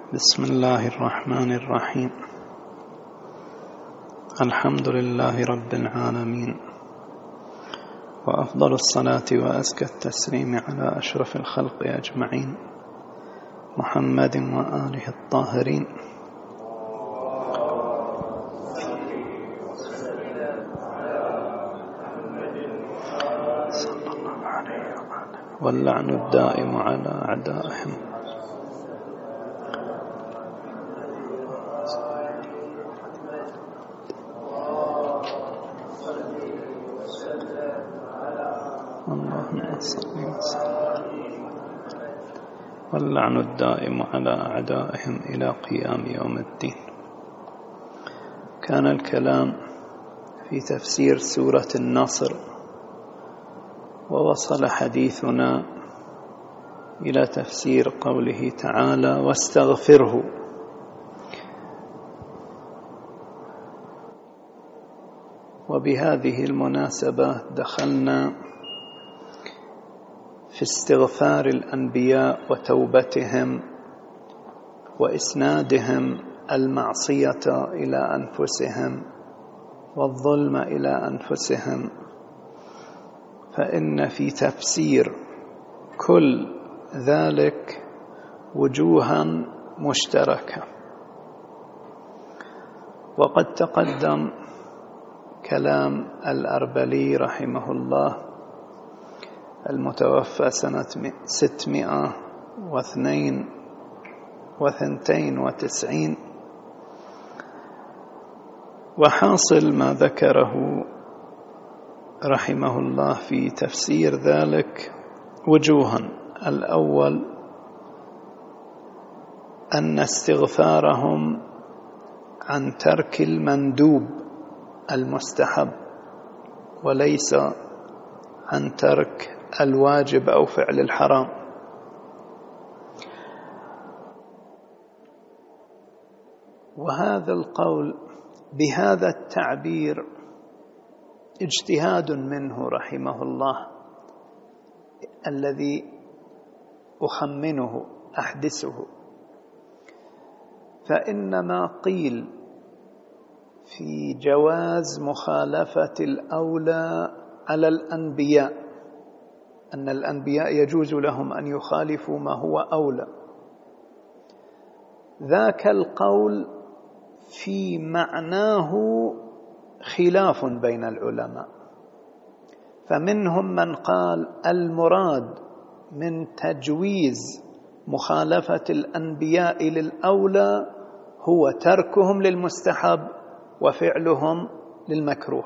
بسم الله الرحمن الرحيم. الحمد لله رب العالمين، وأفضل الصلاة وأزكى التسليم على أشرف الخلق أجمعين، محمد وآله الطاهرين. صلى الله عليه وسلم. واللعن الدائم على أعدائهم. اللهم صل وسلم. واللعن الدائم على أعدائهم إلى قيام يوم الدين. كان الكلام في تفسير سورة النصر، ووصل حديثنا إلى تفسير قوله تعالى: واستغفره. وبهذه المناسبة دخلنا في استغفار الأنبياء وتوبتهم وإسنادهم المعصية إلى أنفسهم والظلم إلى أنفسهم، فإن في تفسير كل ذلك وجوها مشتركة. وقد تقدم كلام الأربلي رحمه الله المتوفى سنة 692، وحاصل ما ذكره رحمه الله في تفسير ذلك وجوها. الأول أن استغفارهم عن ترك المندوب المستحب، وليس عن ترك الواجب أو فعل الحرام. وهذا القول بهذا التعبير اجتهاد منه رحمه الله، الذي أخمنه أحدثه. فإنما قيل في جواز مخالفة الأولى على الأنبياء، أن الأنبياء يجوز لهم أن يخالفوا ما هو أولى، ذاك القول في معناه خلاف بين العلماء. فمنهم من قال المراد من تجويز مخالفة الأنبياء للأولى هو تركهم للمستحب وفعلهم للمكروه.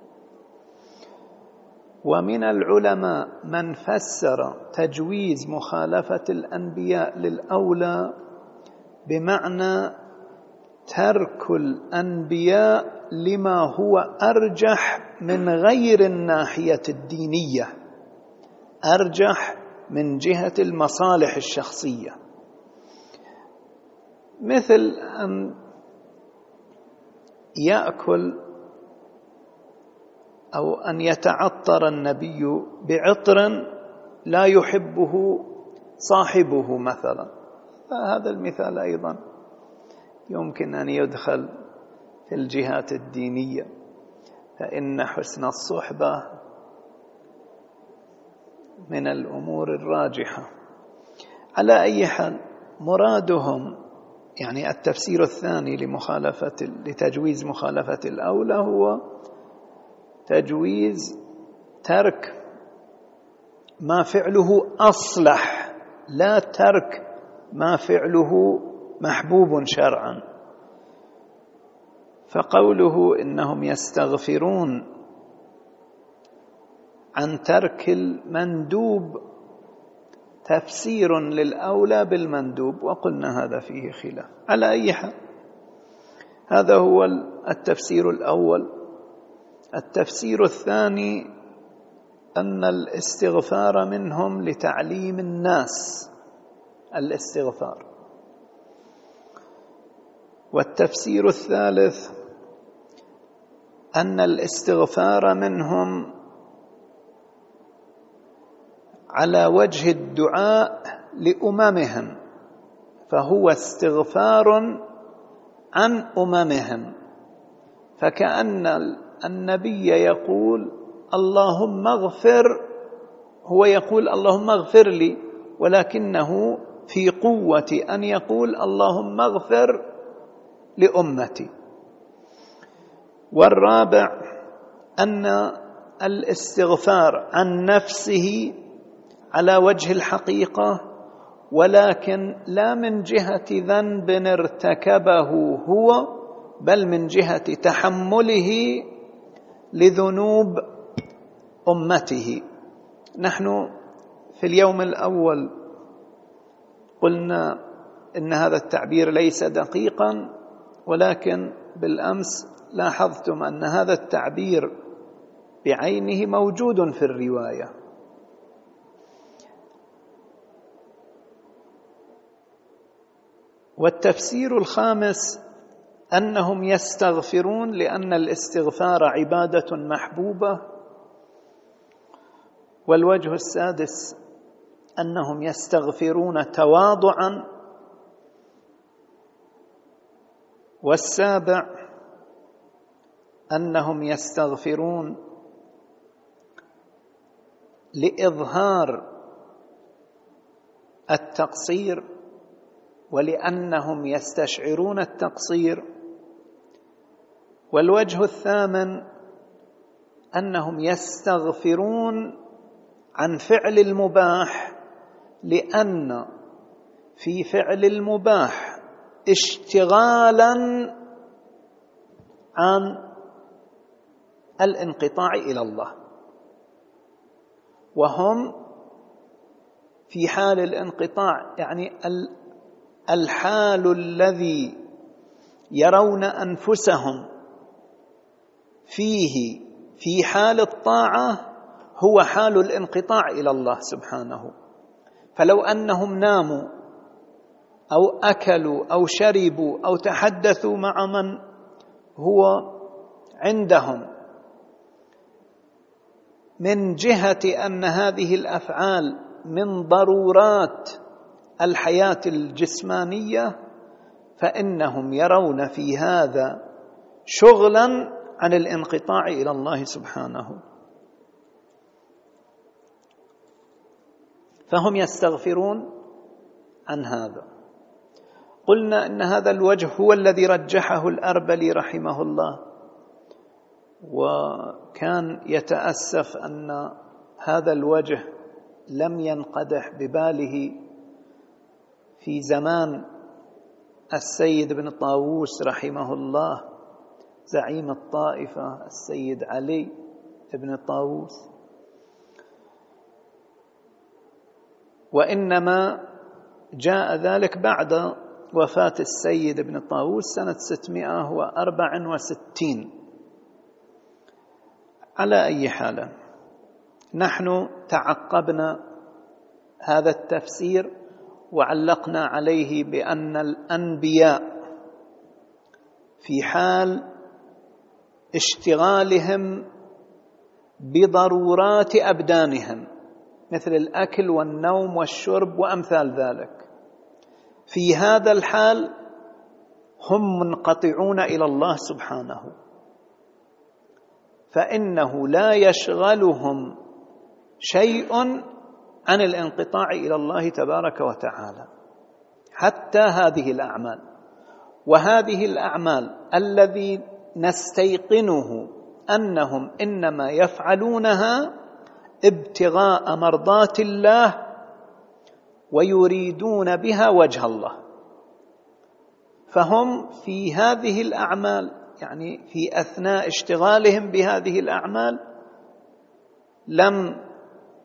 ومن العلماء من فسر تجويز مخالفة الأنبياء للأولى بمعنى ترك الأنبياء لما هو أرجح من غير الناحية الدينية، أرجح من جهة المصالح الشخصية، مثل أن يأكل أو أن يتعطر النبي بعطر لا يحبه صاحبه مثلا. فهذا المثال أيضا يمكن أن يدخل في الجهات الدينية، فإن حسن الصحبة من الأمور الراجحة. على أي حال، مرادهم يعني التفسير الثاني لتجويز مخالفة الأولى هو تجويز ترك ما فعله أصلح، لا ترك ما فعله محبوب شرعا. فقوله إنهم يستغفرون عن ترك المندوب تفسير للأولى بالمندوب، وقلنا هذا فيه خلاف. على أي حال، هذا هو التفسير الأول. التفسير الثاني أن الاستغفار منهم لتعليم الناس الاستغفار. والتفسير الثالث أن الاستغفار منهم على وجه الدعاء لأممهم، فهو استغفار عن أممهم، فكأن النبي يقول اللهم اغفر، هو يقول اللهم اغفر لي، ولكنه في قوة أن يقول اللهم اغفر لأمتي. والرابع أن الاستغفار عن نفسه على وجه الحقيقة، ولكن لا من جهة ذنب ارتكبه هو، بل من جهة تحمله لذنوب أمته. نحن في اليوم الأول قلنا إن هذا التعبير ليس دقيقا، ولكن بالأمس لاحظتم أن هذا التعبير بعينه موجود في الرواية. والتفسير الخامس أنهم يستغفرون لأن الاستغفار عبادة محبوبة. والوجه السادس أنهم يستغفرون تواضعا. والسابع أنهم يستغفرون لإظهار التقصير ولأنهم يستشعرون التقصير. والوجه الثامن أنهم يستغفرون عن فعل المباح، لأن في فعل المباح اشتغالا عن الانقطاع إلى الله، وهم في حال الانقطاع، يعني الحال الذي يرون أنفسهم فيه في حال الطاعة هو حال الانقطاع إلى الله سبحانه. فلو أنهم ناموا أو أكلوا أو شربوا أو تحدثوا مع من هو عندهم من جهة أن هذه الأفعال من ضرورات الحياة الجسمانية، فإنهم يرون في هذا شغلا عن الانقطاع إلى الله سبحانه، فهم يستغفرون عن هذا. قلنا إن هذا الوجه هو الذي رجحه الأربلي رحمه الله، وكان يتأسف أن هذا الوجه لم ينقدح بباله في زمان السيد بن طاووس رحمه الله زعيم الطائفة السيد علي بن طاووس، وإنما جاء ذلك بعد وفاة السيد بن طاووس سنة 664. على أي حال نحن تعقبنا هذا التفسير وعلقنا عليه بأن الأنبياء في حال اشتغالهم بضرورات أبدانهم مثل الأكل والنوم والشرب وأمثال ذلك، في هذا الحال هم منقطعون إلى الله سبحانه، فإنه لا يشغلهم شيء عن الانقطاع إلى الله تبارك وتعالى حتى هذه الأعمال. وهذه الأعمال الذي نستيقنه أنهم إنما يفعلونها ابتغاء مرضات الله ويريدون بها وجه الله، فهم في هذه الأعمال، يعني في أثناء اشتغالهم بهذه الأعمال لم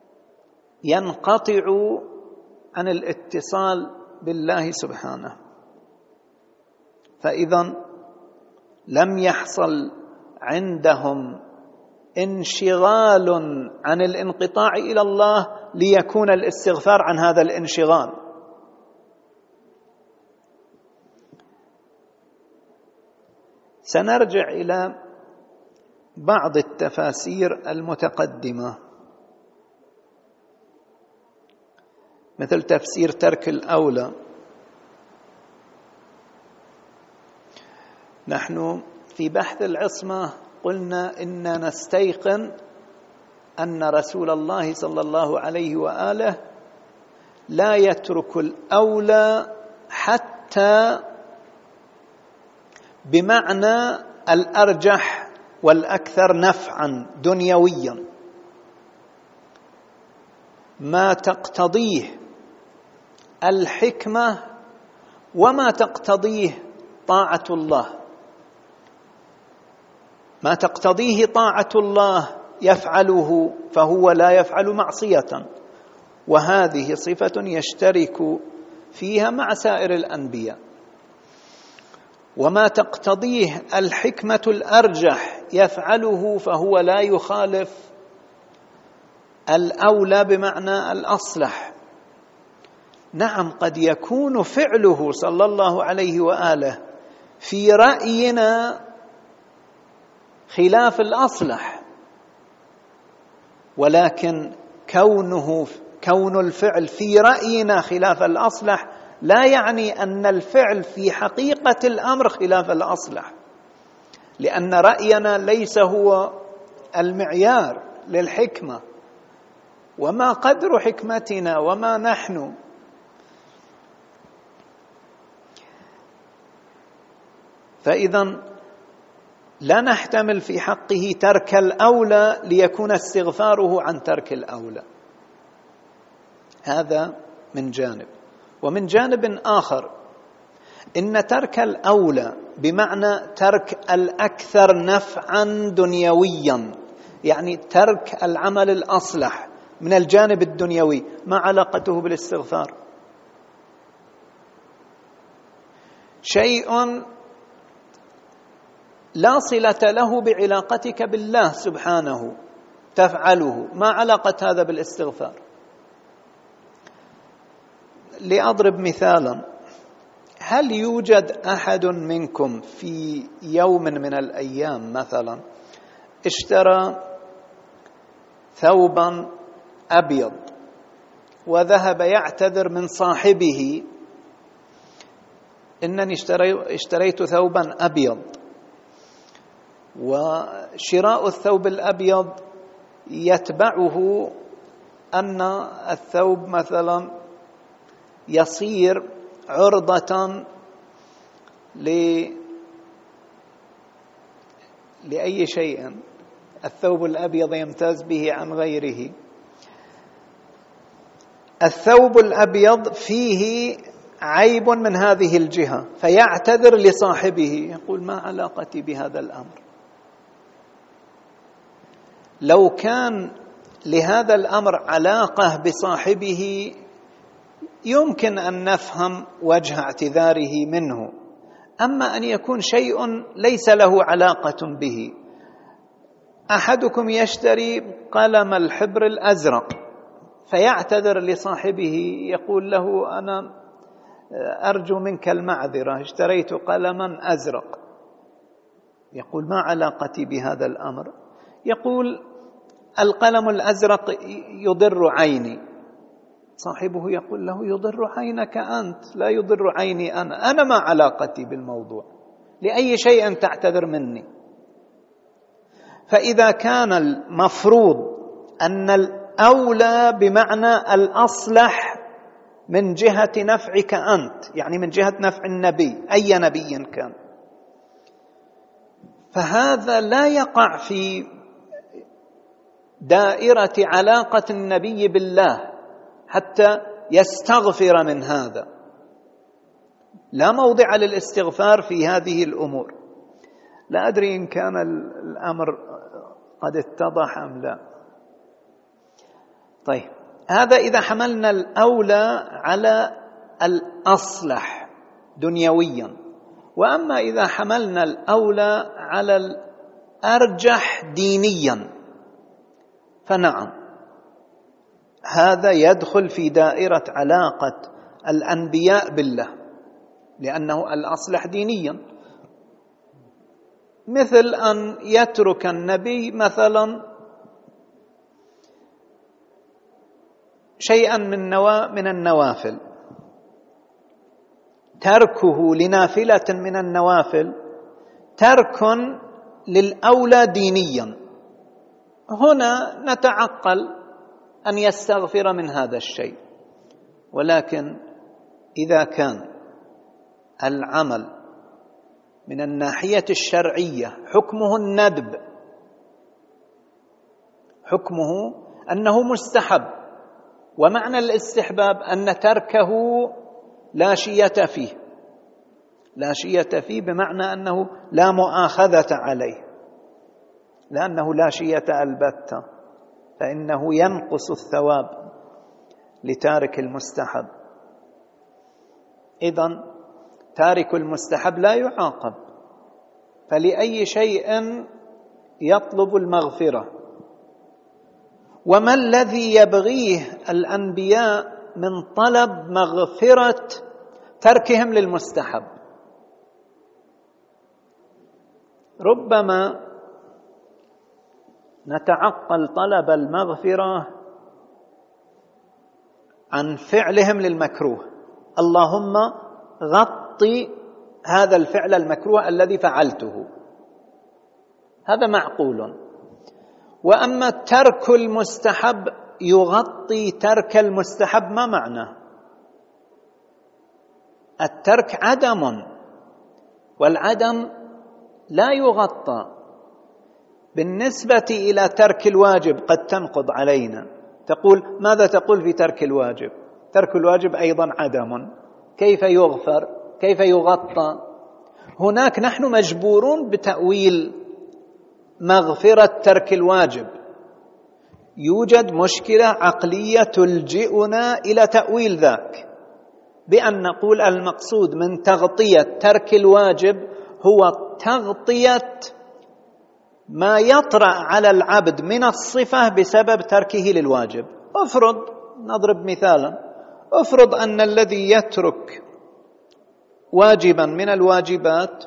ينقطعوا عن الاتصال بالله سبحانه، فإذا لم يحصل عندهم انشغال عن الانقطاع إلى الله ليكون الاستغفار عن هذا الانشغال. سنرجع إلى بعض التفاسير المتقدمة، مثل تفسير ترك الأولى نحن في بحث العصمة قلنا إننا نستيقن أن رسول الله صلى الله عليه وآله لا يترك الأولى حتى بمعنى الأرجح والأكثر نفعا دنيويا، ما تقتضيه الحكمة وما تقتضيه طاعة الله. ما تقتضيه طاعة الله يفعله، فهو لا يفعل معصية، وهذه صفة يشترك فيها مع سائر الأنبياء. وما تقتضيه الحكمة الأرجح يفعله، فهو لا يخالف الأولى بمعنى الأصلح. نعم، قد يكون فعله صلى الله عليه وآله في رأينا خلاف الأصلح، ولكن كون الفعل في رأينا خلاف الأصلح لا يعني أن الفعل في حقيقة الأمر خلاف الأصلح، لأن رأينا ليس هو المعيار للحكمة، وما قدر حكمتنا وما نحن. فإذا لا نحتمل في حقه ترك الأولى ليكون استغفاره عن ترك الأولى. هذا من جانب. ومن جانب آخر، إن ترك الأولى بمعنى ترك الأكثر نفعا دنيويا، يعني ترك العمل الأصلح من الجانب الدنيوي، ما علاقته بالاستغفار؟ شيء لا صلة له بعلاقتك بالله سبحانه تفعله، ما علاقة هذا بالاستغفار؟ لأضرب مثالا، هل يوجد أحد منكم في يوم من الأيام مثلا اشترى ثوبا أبيض وذهب يعتذر من صاحبه إنني اشتريت ثوبا أبيض، وشراء الثوب الأبيض يتبعه أن الثوب مثلا يصير عرضة لأي شيء الثوب الأبيض يمتاز به عن غيره. الثوب الأبيض فيه عيب من هذه الجهة، فيعتذر لصاحبه، يقول ما علاقتي بهذا الأمر؟ لو كان لهذا الأمر علاقة بصاحبه يمكن أن نفهم وجه اعتذاره منه، أما أن يكون شيء ليس له علاقة به. أحدكم يشتري قلم الحبر الأزرق فيعتذر لصاحبه، يقول له أنا أرجو منك المعذرة، اشتريت قلما أزرق. يقول ما علاقتي بهذا الأمر؟ يقول القلم الأزرق يضر عيني. صاحبه يقول له يضر عينك أنت، لا يضر عيني أنا ما علاقتي بالموضوع، لأي شيء تعتذر مني؟ فإذا كان المفروض أن الأولى بمعنى الأصلح من جهة نفعك أنت، يعني من جهة نفع النبي أي نبي كان، فهذا لا يقع في دائرة علاقة النبي بالله حتى يستغفر من هذا. لا موضع للاستغفار في هذه الأمور. لا أدري إن كان الأمر قد اتضح أم لا. طيب، هذا إذا حملنا الأولى على الأصلح دنيويا. وأما إذا حملنا الأولى على الأرجح دينيا فنعم، هذا يدخل في دائرة علاقة الأنبياء بالله، لأنه الأصلح دينيا. مثل أن يترك النبي مثلا شيئا من النوافل، تركه لنافلة من النوافل ترك للأولى دينيا، هنا نتعقل أن يستغفر من هذا الشيء. ولكن إذا كان العمل من الناحية الشرعية حكمه الندب، حكمه أنه مستحب، ومعنى الاستحباب أن تركه لا شية فيه، لا شية فيه بمعنى أنه لا مؤاخذة عليه، لأنه لا شية البتة، فإنه ينقص الثواب لتارك المستحب. إذن تارك المستحب لا يعاقب، فلأي شيء يطلب المغفرة. وما الذي يبغيه الأنبياء من طلب مغفرة تركهم للمستحب؟ ربما نتعقل طلب المغفرة عن فعلهم للمكروه، اللهم غطي هذا الفعل المكروه الذي فعلته، هذا معقول. وأما ترك المستحب يغطي ترك المستحب، ما معناه؟ الترك عدم، والعدم لا يغطى. بالنسبة إلى ترك الواجب قد تنقض علينا، تقول ماذا تقول في ترك الواجب؟ ترك الواجب أيضا عدم، كيف يغفر؟ كيف يغطى؟ هناك نحن مجبورون بتأويل مغفرة ترك الواجب، يوجد مشكلة عقلية تلجئنا إلى تأويل ذاك، بأن نقول المقصود من تغطية ترك الواجب هو تغطية ما يطرأ على العبد من الصفة بسبب تركه للواجب. افرض، نضرب مثالا، افرض أن الذي يترك واجبا من الواجبات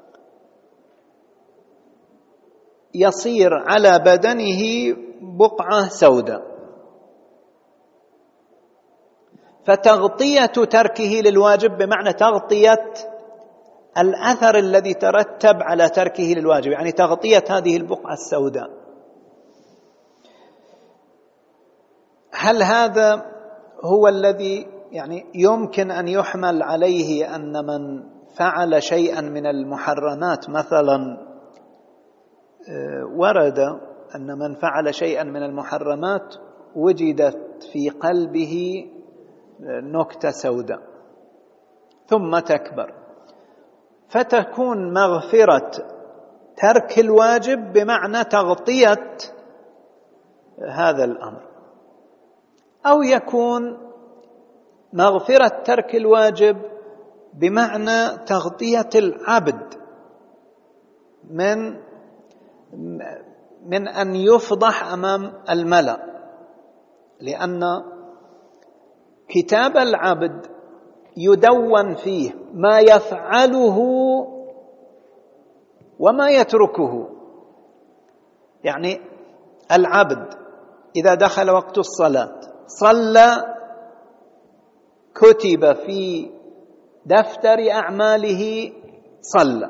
يصير على بدنه بقعة سوداء، فتغطية تركه للواجب بمعنى تغطية الأثر الذي ترتب على تركه للواجب، يعني تغطية هذه البقعة السوداء. هل هذا هو الذي يعني يمكن أن يحمل عليه أن من فعل شيئا من المحرمات، مثلا ورد أن من فعل شيئا من المحرمات وجدت في قلبه نكتة سوداء ثم تكبر، فتكون مغفرة ترك الواجب بمعنى تغطية هذا الأمر، أو يكون مغفرة ترك الواجب بمعنى تغطية العبد من أن يفضح أمام الملأ، لأن كتاب العبد يدون فيه ما يفعله وما يتركه. يعني العبد إذا دخل وقت الصلاة صلى، كتب في دفتر أعماله صلى،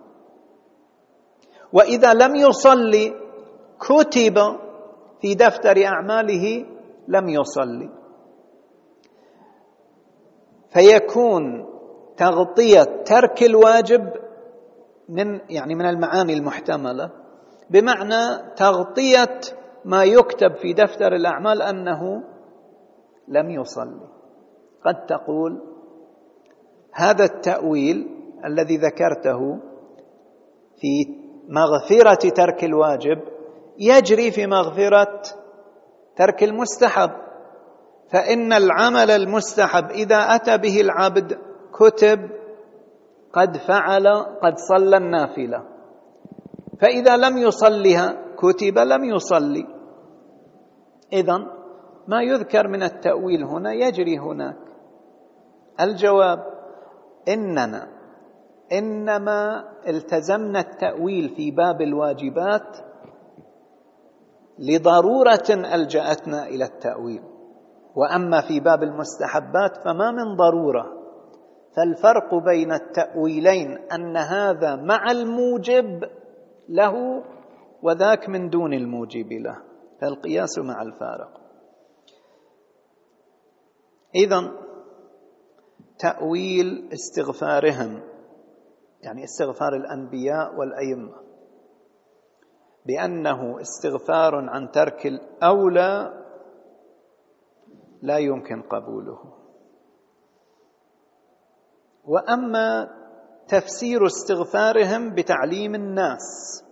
وإذا لم يصلي كتب في دفتر أعماله لم يصلي. فيكون تغطية ترك الواجب من المعاني المحتملة بمعنى تغطية ما يكتب في دفتر الأعمال أنه لم يصلي. قد تقول هذا التأويل الذي ذكرته في مغفرة ترك الواجب يجري في مغفرة ترك المستحب، فإن العمل المستحب إذا أتى به العبد كتب قد فعل، قد صلى النافلة، فإذا لم يصلها كتب لم يصلي. إذن ما يذكر من التأويل هنا يجري هناك. الجواب إنما التزمنا التأويل في باب الواجبات لضرورة ألجأتنا إلى التأويل، وأما في باب المستحبات فما من ضرورة، فالفرق بين التأويلين أن هذا مع الموجب له وذاك من دون الموجب له، فالقياس مع الفارق. إذن تأويل استغفارهم، يعني استغفار الأنبياء والأئمة، بأنه استغفار عن ترك الأولى لا يمكن قبوله. وأما تفسير استغفارهم بتعليم الناس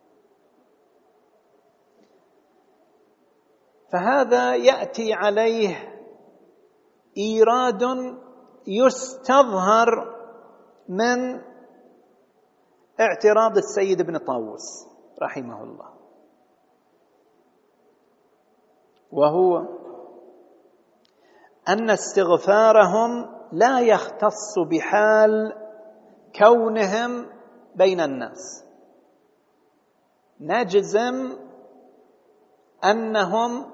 فهذا يأتي عليه إيراد يستظهر من اعتراض السيد ابن طاووس رحمه الله، وهو أن استغفارهم لا يختص بحال كونهم بين الناس، نجزم أنهم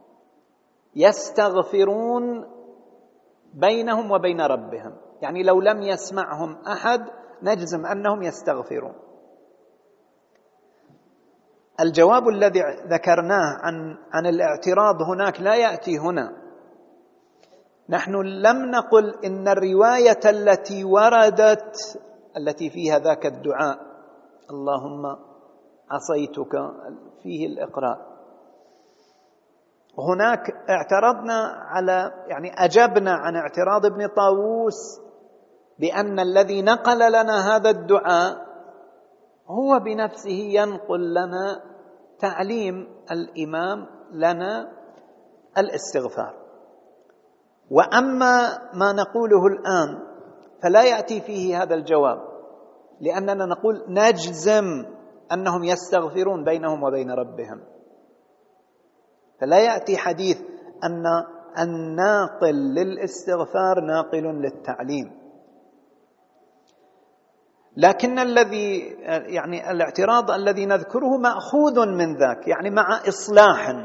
يستغفرون بينهم وبين ربهم، يعني لو لم يسمعهم أحد نجزم أنهم يستغفرون. الجواب الذي ذكرناه عن الاعتراض هناك لا يأتي هنا. نحن لم نقل إن الرواية التي وردت التي فيها ذاك الدعاء اللهم عصيتك فيه الإقراء، هناك اعترضنا على، يعني أجبنا عن اعتراض ابن طاووس بأن الذي نقل لنا هذا الدعاء هو بنفسه ينقل لنا تعليم الإمام لنا الاستغفار. وأما ما نقوله الآن فلا يأتي فيه هذا الجواب، لأننا نقول نجزم أنهم يستغفرون بينهم وبين ربهم، فلا يأتي حديث أن الناقل للاستغفار ناقل للتعليم. لكن الذي يعني الاعتراض الذي نذكره مأخوذ من ذاك، يعني مع إصلاح.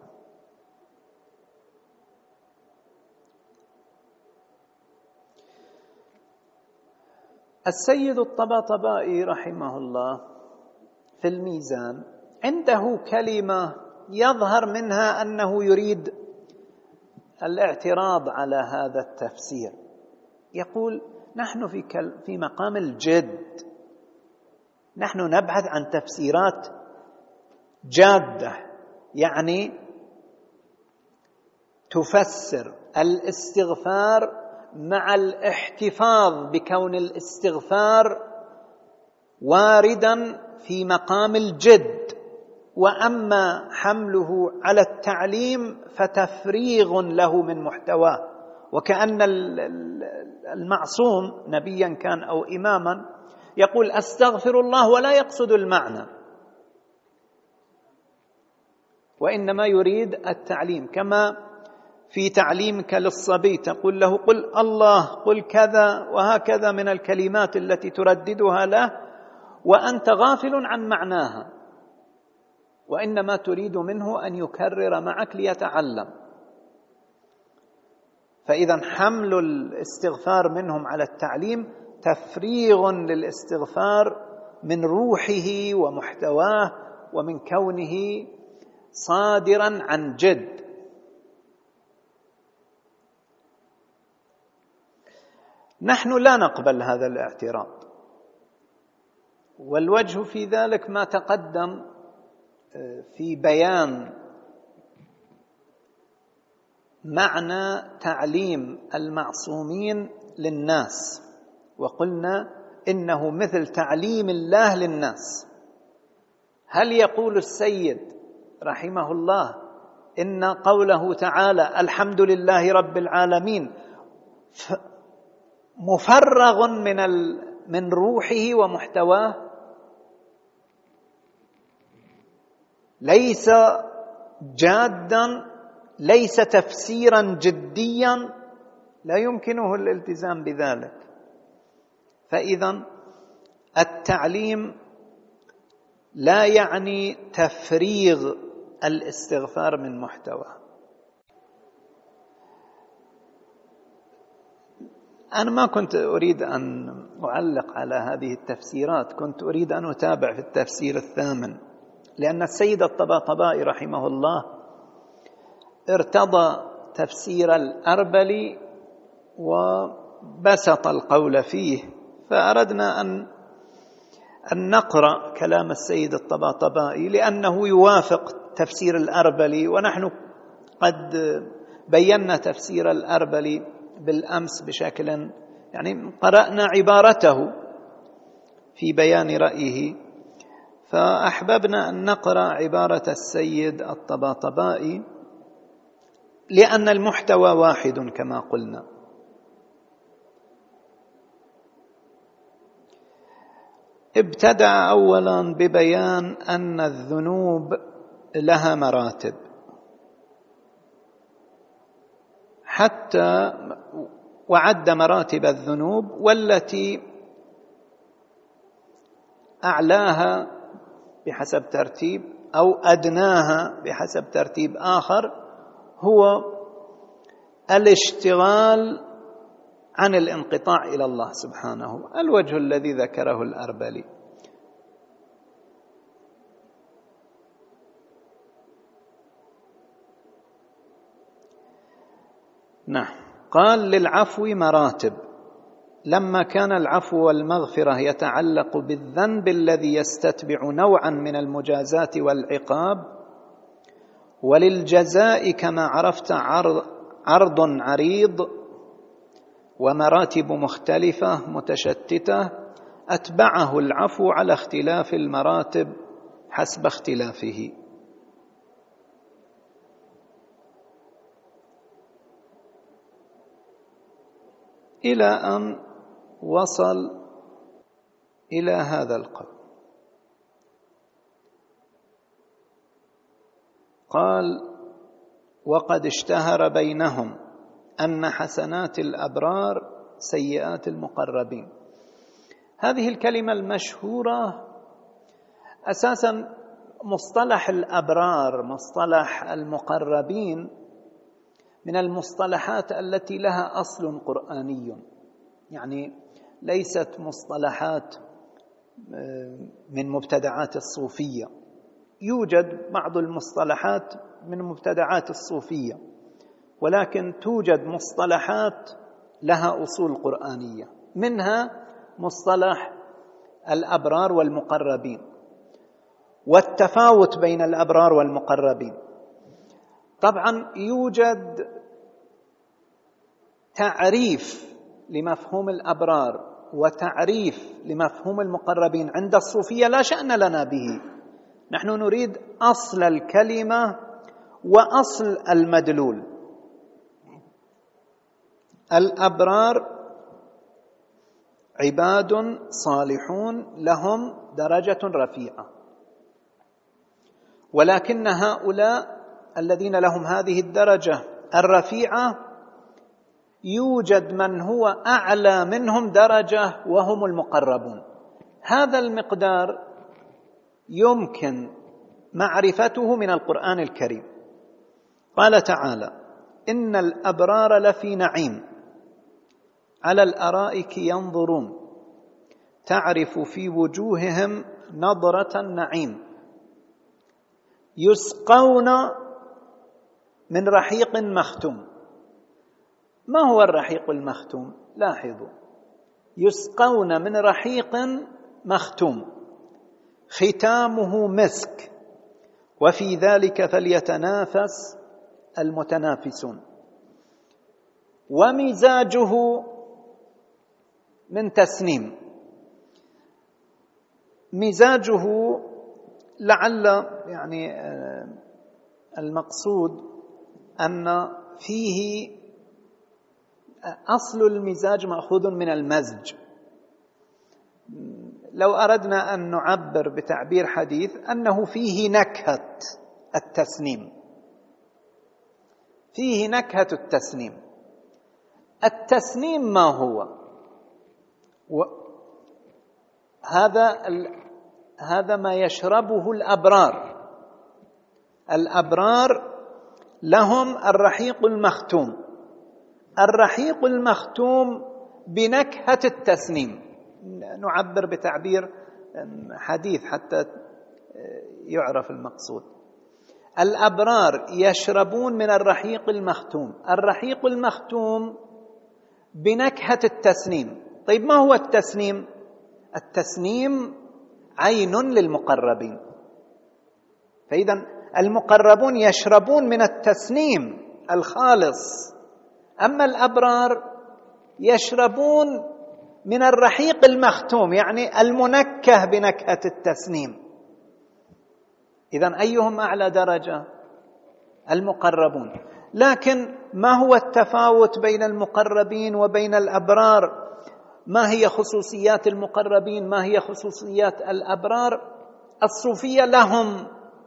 السيد الطباطبائي رحمه الله في الميزان عنده كلمة يظهر منها أنه يريد الاعتراض على هذا التفسير. يقول نحن في مقام الجد، نحن نبحث عن تفسيرات جادة، يعني تفسر الاستغفار مع الاحتفاظ بكون الاستغفار واردا في مقام الجد، وأما حمله على التعليم فتفريغ له من محتواه، وكأن المعصوم نبيا كان أو إماما يقول أستغفر الله ولا يقصد المعنى، وإنما يريد التعليم، كما في تعليمك للصبي تقول له قل الله قل كذا وهكذا من الكلمات التي ترددها له وأنت غافل عن معناها، وإنما تريد منه أن يكرر معك ليتعلم. فإذا حمل الاستغفار منهم على التعليم تفريغ للاستغفار من روحه ومحتواه ومن كونه صادرا عن جد. نحن لا نقبل هذا الاعتراض، والوجه في ذلك ما تقدم في بيان معنى تعليم المعصومين للناس، وقلنا إنه مثل تعليم الله للناس. هل يقول السيد رحمه الله إن قوله تعالى الحمد لله رب العالمين مفرغ من روحه ومحتواه، ليس جادا، ليس تفسيرا جديا، لا يمكنه الالتزام بذلك. فإذا التعليم لا يعني تفريغ الاستغفار من محتواه. أنا ما كنت أريد أن أعلق على هذه التفسيرات، كنت أريد أن أتابع في التفسير الثامن، لأن السيد الطباطبائي رحمه الله ارتضى تفسير الأربلي وبسط القول فيه، فأردنا أن نقرأ كلام السيد الطباطبائي لأنه يوافق تفسير الأربلي، ونحن قد بينا تفسير الأربلي بالأمس بشكل يعني قرأنا عبارته في بيان رأيه، فأحببنا أن نقرأ عبارة السيد الطباطبائي لأن المحتوى واحد كما قلنا. ابتدأ أولا ببيان أن الذنوب لها مراتب، حتى وعد مراتب الذنوب، والتي أعلاها بحسب ترتيب أو أدناها بحسب ترتيب آخر هو الاشتغال عن الانقطاع إلى الله سبحانه، الوجه الذي ذكره الأربلي. نعم، قال للعفو مراتب، لما كان العفو والمغفرة يتعلق بالذنب الذي يستتبع نوعا من المجازات والعقاب، وللجزاء كما عرفت عرض عريض ومراتب مختلفة متشتتة، أتبعه العفو على اختلاف المراتب حسب اختلافه. إلى أن وصل إلى هذا القول، قال: وقد اشتهر بينهم أن حسنات الأبرار سيئات المقربين. هذه الكلمة المشهورة أساسا مصطلح الأبرار، مصطلح المقربين، من المصطلحات التي لها أصل قرآني، يعني ليست مصطلحات من مبتدعات الصوفية. يوجد بعض المصطلحات من مبتدعات الصوفية، ولكن توجد مصطلحات لها أصول قرآنية، منها مصطلح الأبرار والمقربين والتفاوت بين الأبرار والمقربين. طبعا يوجد تعريف لمفهوم الأبرار وتعريف لمفهوم المقربين عند الصوفية لا شأن لنا به، نحن نريد أصل الكلمة وأصل المدلول. الأبرار عباد صالحون لهم درجة رفيعة، ولكن هؤلاء الذين لهم هذه الدرجة الرفيعة يوجد من هو أعلى منهم درجة وهم المقربون. هذا المقدار يمكن معرفته من القرآن الكريم. قال تعالى: إن الأبرار لفي نعيم على الأرائك ينظرون تعرف في وجوههم نضرة النعيم يسقون من رحيق مختوم. ما هو الرحيق المختوم؟ لاحظوا: يسقون من رحيق مختوم ختامه مسك وفي ذلك فليتنافس المتنافسون ومزاجه من تسنيم. مزاجه لعل يعني المقصود أن فيه أصل المزاج مأخوذ من المزج. لو أردنا أن نعبر بتعبير حديث أنه فيه نكهة التسنيم، فيه نكهة التسنيم. التسنيم ما هو؟ هذا ما يشربه الأبرار. الأبرار لهم الرحيق المختوم. الرحيق المختوم بنكهة التسنيم. نعبر بتعبير حديث حتى يعرف المقصود. الأبرار يشربون من الرحيق المختوم، الرحيق المختوم بنكهة التسنيم. طيب ما هو التسنيم؟ التسنيم عين للمقربين، فإذا المقربون يشربون من التسنيم الخالص، أما الأبرار يشربون من الرحيق المختوم، يعني المنكه بنكهة التسنيم. إذن أيهم أعلى درجة؟ المقربون. لكن ما هو التفاوت بين المقربين وبين الأبرار؟ ما هي خصوصيات المقربين؟ ما هي خصوصيات الأبرار؟ الصوفية لهم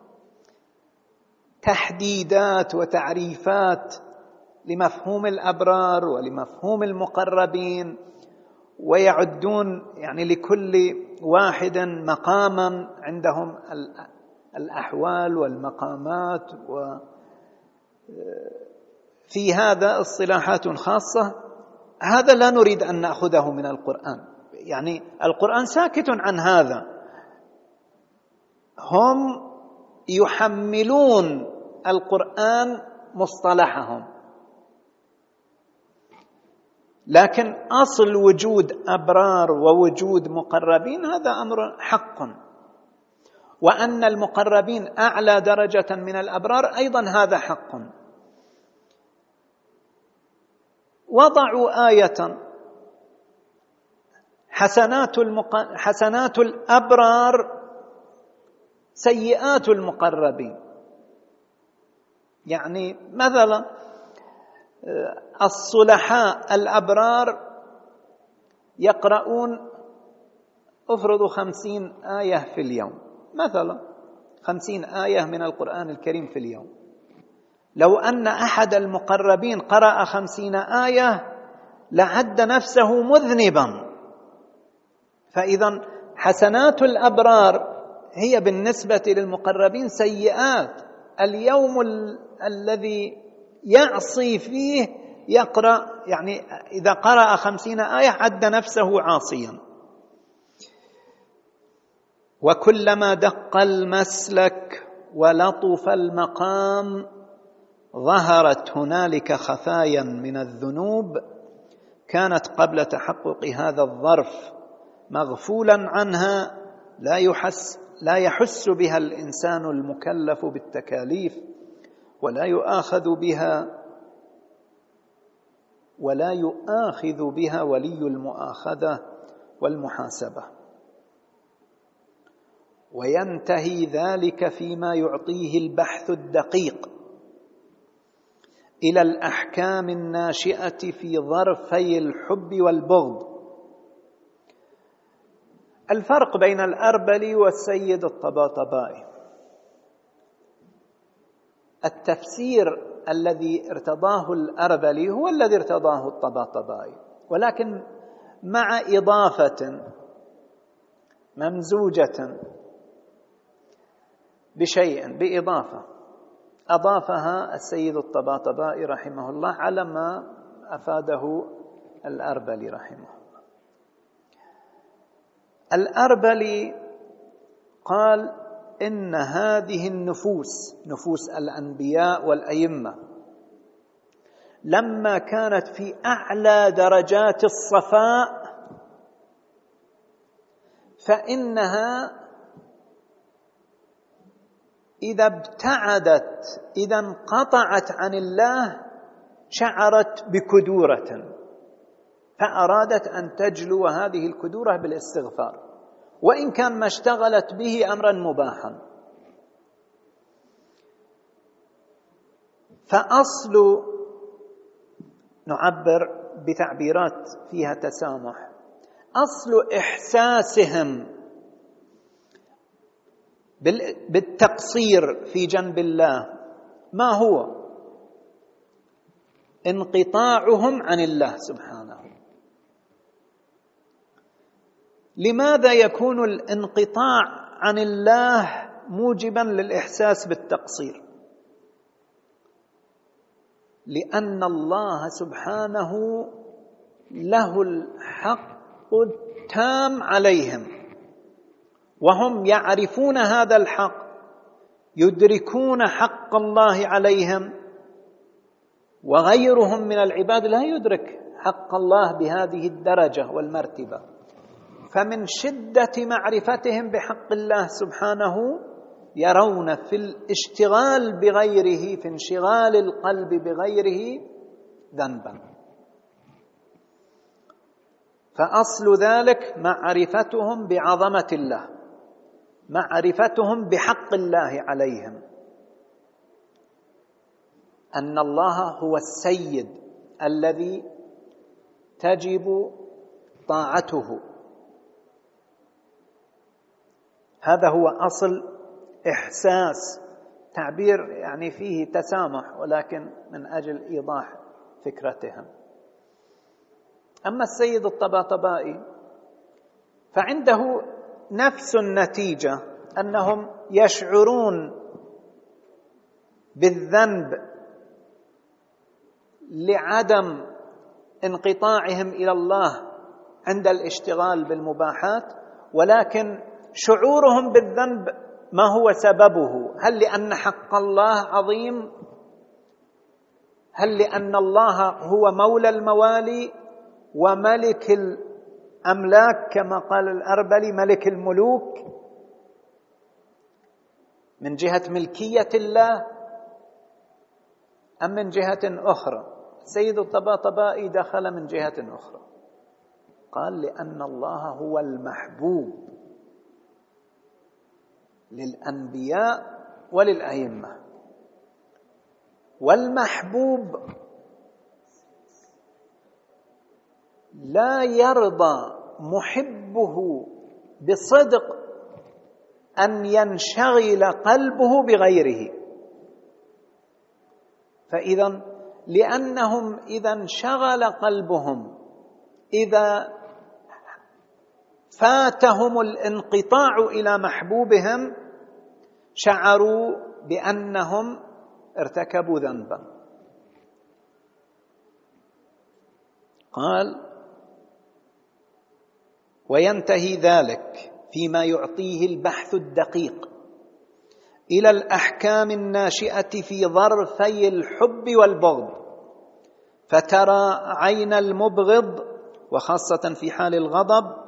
تحديدات وتعريفات لمفهوم الأبرار ولمفهوم المقربين، ويعدون يعني لكل واحد مقاما، عندهم الأحوال والمقامات، وفي هذا اصطلاحات خاصة. هذا لا نريد أن نأخذه من القرآن، يعني القرآن ساكت عن هذا. هم يحملون القرآن مصطلحهم، لكن أصل وجود أبرار ووجود مقربين هذا أمر حق، وأن المقربين أعلى درجة من الأبرار أيضا هذا حق. وضعوا آية: حسنات الأبرار سيئات المقربين. يعني مثلا الصلحاء الأبرار يقرؤون افرضوا 50 آية في اليوم، مثلا 50 آية من القرآن الكريم في اليوم. لو أن أحد المقربين قرأ 50 آية لعد نفسه مذنبا. فإذا حسنات الأبرار هي بالنسبة للمقربين سيئات. اليوم الذي يعصي فيه يقرأ، يعني إذا قرأ 50 آية عد نفسه عاصيا. وكلما دق المسلك ولطف المقام ظهرت هنالك خفايا من الذنوب كانت قبل تحقق هذا الظرف مغفولا عنها لا يحس بها الإنسان المكلف بالتكاليف، ولا يؤاخذ بها ولي المؤاخذة والمحاسبة. وينتهي ذلك فيما يعطيه البحث الدقيق إلى الأحكام الناشئة في ظرفي الحب والبغض. الفرق بين الأربلي والسيد الطباطبائي: التفسير الذي ارتضاه الأربلي هو الذي ارتضاه الطباطبائي، ولكن مع إضافة ممزوجة بشيء، بإضافة أضافها السيد الطباطبائي رحمه الله على ما أفاده الأربلي رحمه الله. الأربلي قال إن هذه النفوس، نفوس الأنبياء والأئمة، لما كانت في أعلى درجات الصفاء فإنها إذا ابتعدت، إذا انقطعت عن الله شعرت بكدورة، فأرادت أن تجلو هذه الكدورة بالاستغفار، وإن كان ما اشتغلت به أمرا مباحا. فأصل، نعبر بتعبيرات فيها تسامح، أصل إحساسهم بالتقصير في جنب الله ما هو؟ انقطاعهم عن الله سبحانه. لماذا يكون الانقطاع عن الله موجبا للإحساس بالتقصير؟ لأن الله سبحانه له الحق التام عليهم، وهم يعرفون هذا الحق، يدركون حق الله عليهم، وغيرهم من العباد لا يدرك حق الله بهذه الدرجة والمرتبة. فمن شدة معرفتهم بحق الله سبحانه يرون في الاشتغال بغيره، في انشغال القلب بغيره، ذنبا. فأصل ذلك معرفتهم بعظمة الله، معرفتهم بحق الله عليهم، أن الله هو السيد الذي تجب طاعته. هذا هو أصل إحساس، تعبير يعني فيه تسامح، ولكن من أجل إيضاح فكرتهم. أما السيد الطباطبائي فعنده نفس النتيجة، أنهم يشعرون بالذنب لعدم انقطاعهم إلى الله عند الاشتغال بالمباحات، ولكن شعورهم بالذنب ما هو سببه؟ هل لأن حق الله عظيم؟ هل لأن الله هو مولى الموالي وملك الأملاك كما قال الأربلي ملك الملوك، من جهة ملكية الله، أم من جهة أخرى؟ سيد الطباطبائي دخل من جهة أخرى، قال لأن الله هو المحبوب للأنبياء وللأئمة، والمحبوب لا يرضى محبه بصدق أن ينشغل قلبه بغيره. فإذا لأنهم إذا انشغل قلبهم، إذا فاتهم الانقطاع إلى محبوبهم، شعروا بأنهم ارتكبوا ذنبا. قال: وينتهي ذلك فيما يعطيه البحث الدقيق إلى الأحكام الناشئة في ظرفي الحب والبغض، فترى عين المبغض، وخاصة في حال الغضب،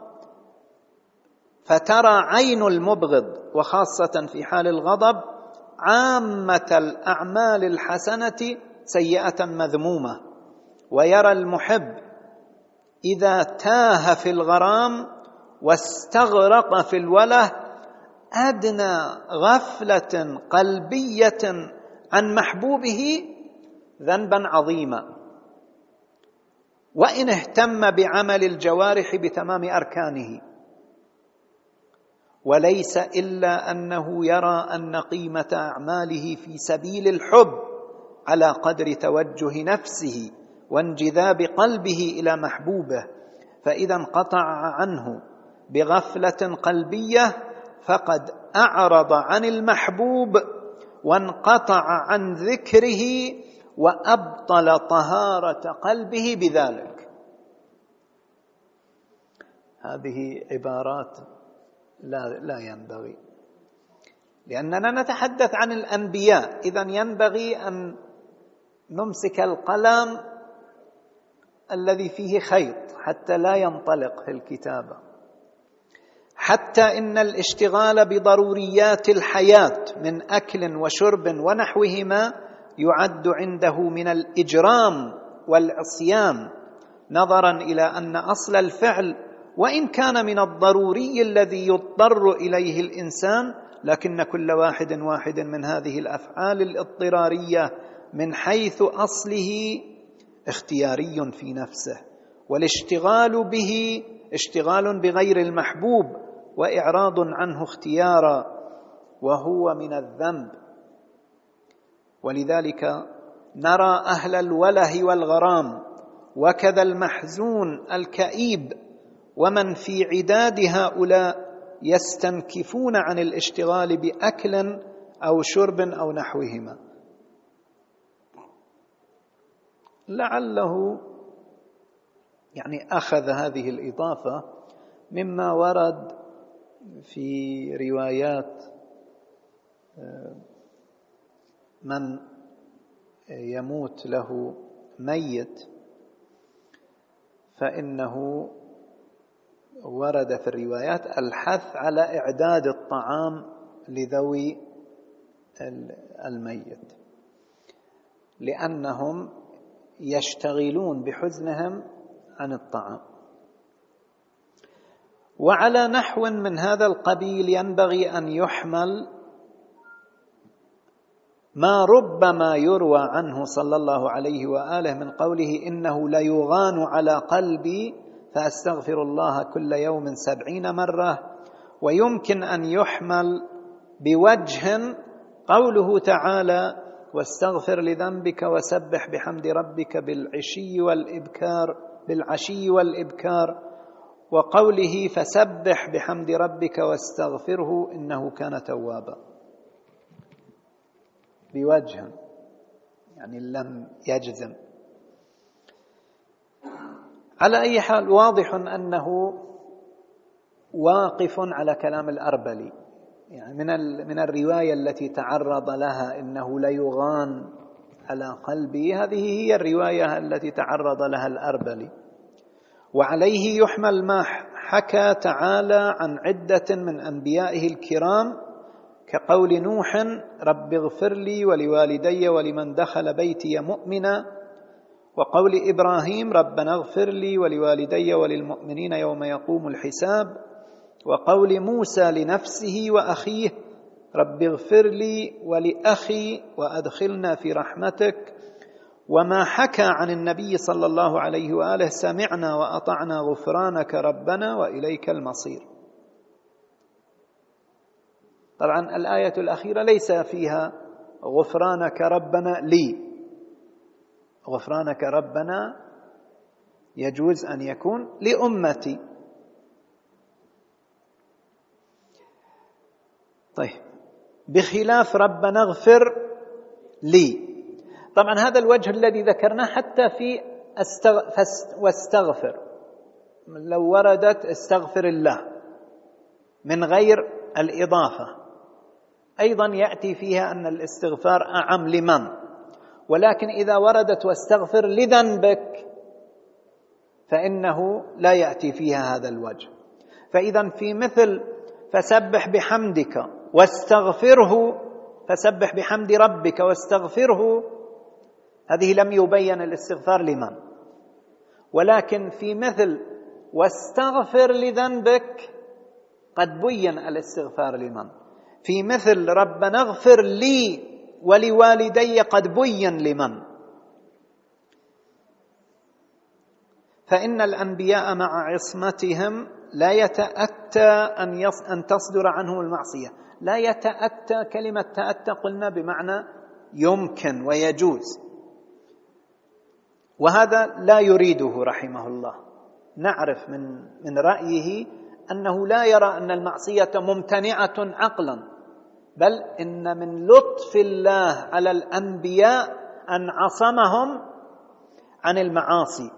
فترى عين المبغض وخاصة في حال الغضب عامة الأعمال الحسنة سيئة مذمومة، ويرى المحب إذا تاه في الغرام واستغرق في الوله أدنى غفلة قلبية عن محبوبه ذنبا عظيما، وإن اهتم بعمل الجوارح بتمام أركانه، وليس إلا أنه يرى أن قيمة أعماله في سبيل الحب على قدر توجه نفسه وانجذاب قلبه إلى محبوبه، فإذا انقطع عنه بغفلة قلبية فقد أعرض عن المحبوب وانقطع عن ذكره وأبطل طهارة قلبه بذلك. هذه عبارات لا ينبغي، لأننا نتحدث عن الأنبياء، إذن ينبغي أن نمسك القلم الذي فيه خيط حتى لا ينطلق في الكتابة. حتى إن الاشتغال بضروريات الحياة من أكل وشرب ونحوهما يعد عنده من الإجرام والعصيان، نظرا إلى أن أصل الفعل وإن كان من الضروري الذي يضطر إليه الإنسان، لكن كل واحد من هذه الأفعال الاضطرارية من حيث أصله اختياري في نفسه، والاشتغال به اشتغال بغير المحبوب وإعراض عنه اختيارا، وهو من الذنب. ولذلك نرى أهل الوله والغرام وكذا المحزون الكئيب ومن في عداد هؤلاء يستنكفون عن الاشتغال بأكل أو شرب أو نحوهما، لعله يعني أخذ هذه الإضافة مما ورد في روايات من يموت له ميت، فإنه ورد في الروايات الحث على إعداد الطعام لذوي الميت، لأنهم يشتغلون بحزنهم عن الطعام. وعلى نحو من هذا القبيل ينبغي أن يحمل ما ربما يروى عنه صلى الله عليه وآله من قوله إنه ليغان على قلبي فأستغفر الله كل يوم 70 مرة. ويمكن أن يحمل بوجه قوله تعالى واستغفر لذنبك وسبح بحمد ربك بالعشي والإبكار، وقوله فسبح بحمد ربك واستغفره إنه كان توابا، بوجه يعني لم يجزم. على أي حال واضح أنه واقف على كلام الأربلي، يعني من الرواية التي تعرض لها إنه ليغان على قلبي، هذه هي الرواية التي تعرض لها الأربلي. وعليه يحمل ما حكى تعالى عن عدة من أنبيائه الكرام كقول نوح رب اغفر لي ولوالدي ولمن دخل بيتي مؤمنا، وقول إبراهيم ربنا اغفر لي ولوالدي وللمؤمنين يوم يقوم الحساب، وقول موسى لنفسه وأخيه رب اغفر لي ولأخي وأدخلنا في رحمتك، وما حكى عن النبي صلى الله عليه وآله سمعنا وأطعنا غفرانك ربنا وإليك المصير. طبعا الآية الأخيرة ليس فيها غفرانك ربنا لي، غفرانك ربنا يجوز أن يكون لأمتي. طيب، بخلاف ربنا اغفر لي. طبعا هذا الوجه الذي ذكرناه حتى في واستغفر، لو وردت استغفر الله من غير الإضافة أيضا يأتي فيها أن الاستغفار أعم لمن، ولكن إذا وردت واستغفر لذنبك فإنه لا يأتي فيها هذا الوجه. فإذا في مثل فسبح بحمدك واستغفره، فسبح بحمد ربك واستغفره، هذه لم يبين الاستغفار لمن. ولكن في مثل واستغفر لذنبك قد بين الاستغفار لمن. في مثل ربنا اغفر لي ولوالدي قد بين لمن. فإن الأنبياء مع عصمتهم لا يتأتى أن تصدر عنهم المعصية. لا يتأتى، كلمة تأتى قلنا بمعنى يمكن ويجوز، وهذا لا يريده رحمه الله. نعرف من رأيه أنه لا يرى أن المعصية ممتنعة عقلا، بل إن من لطف الله على الأنبياء أن عصمهم عن المعاصي.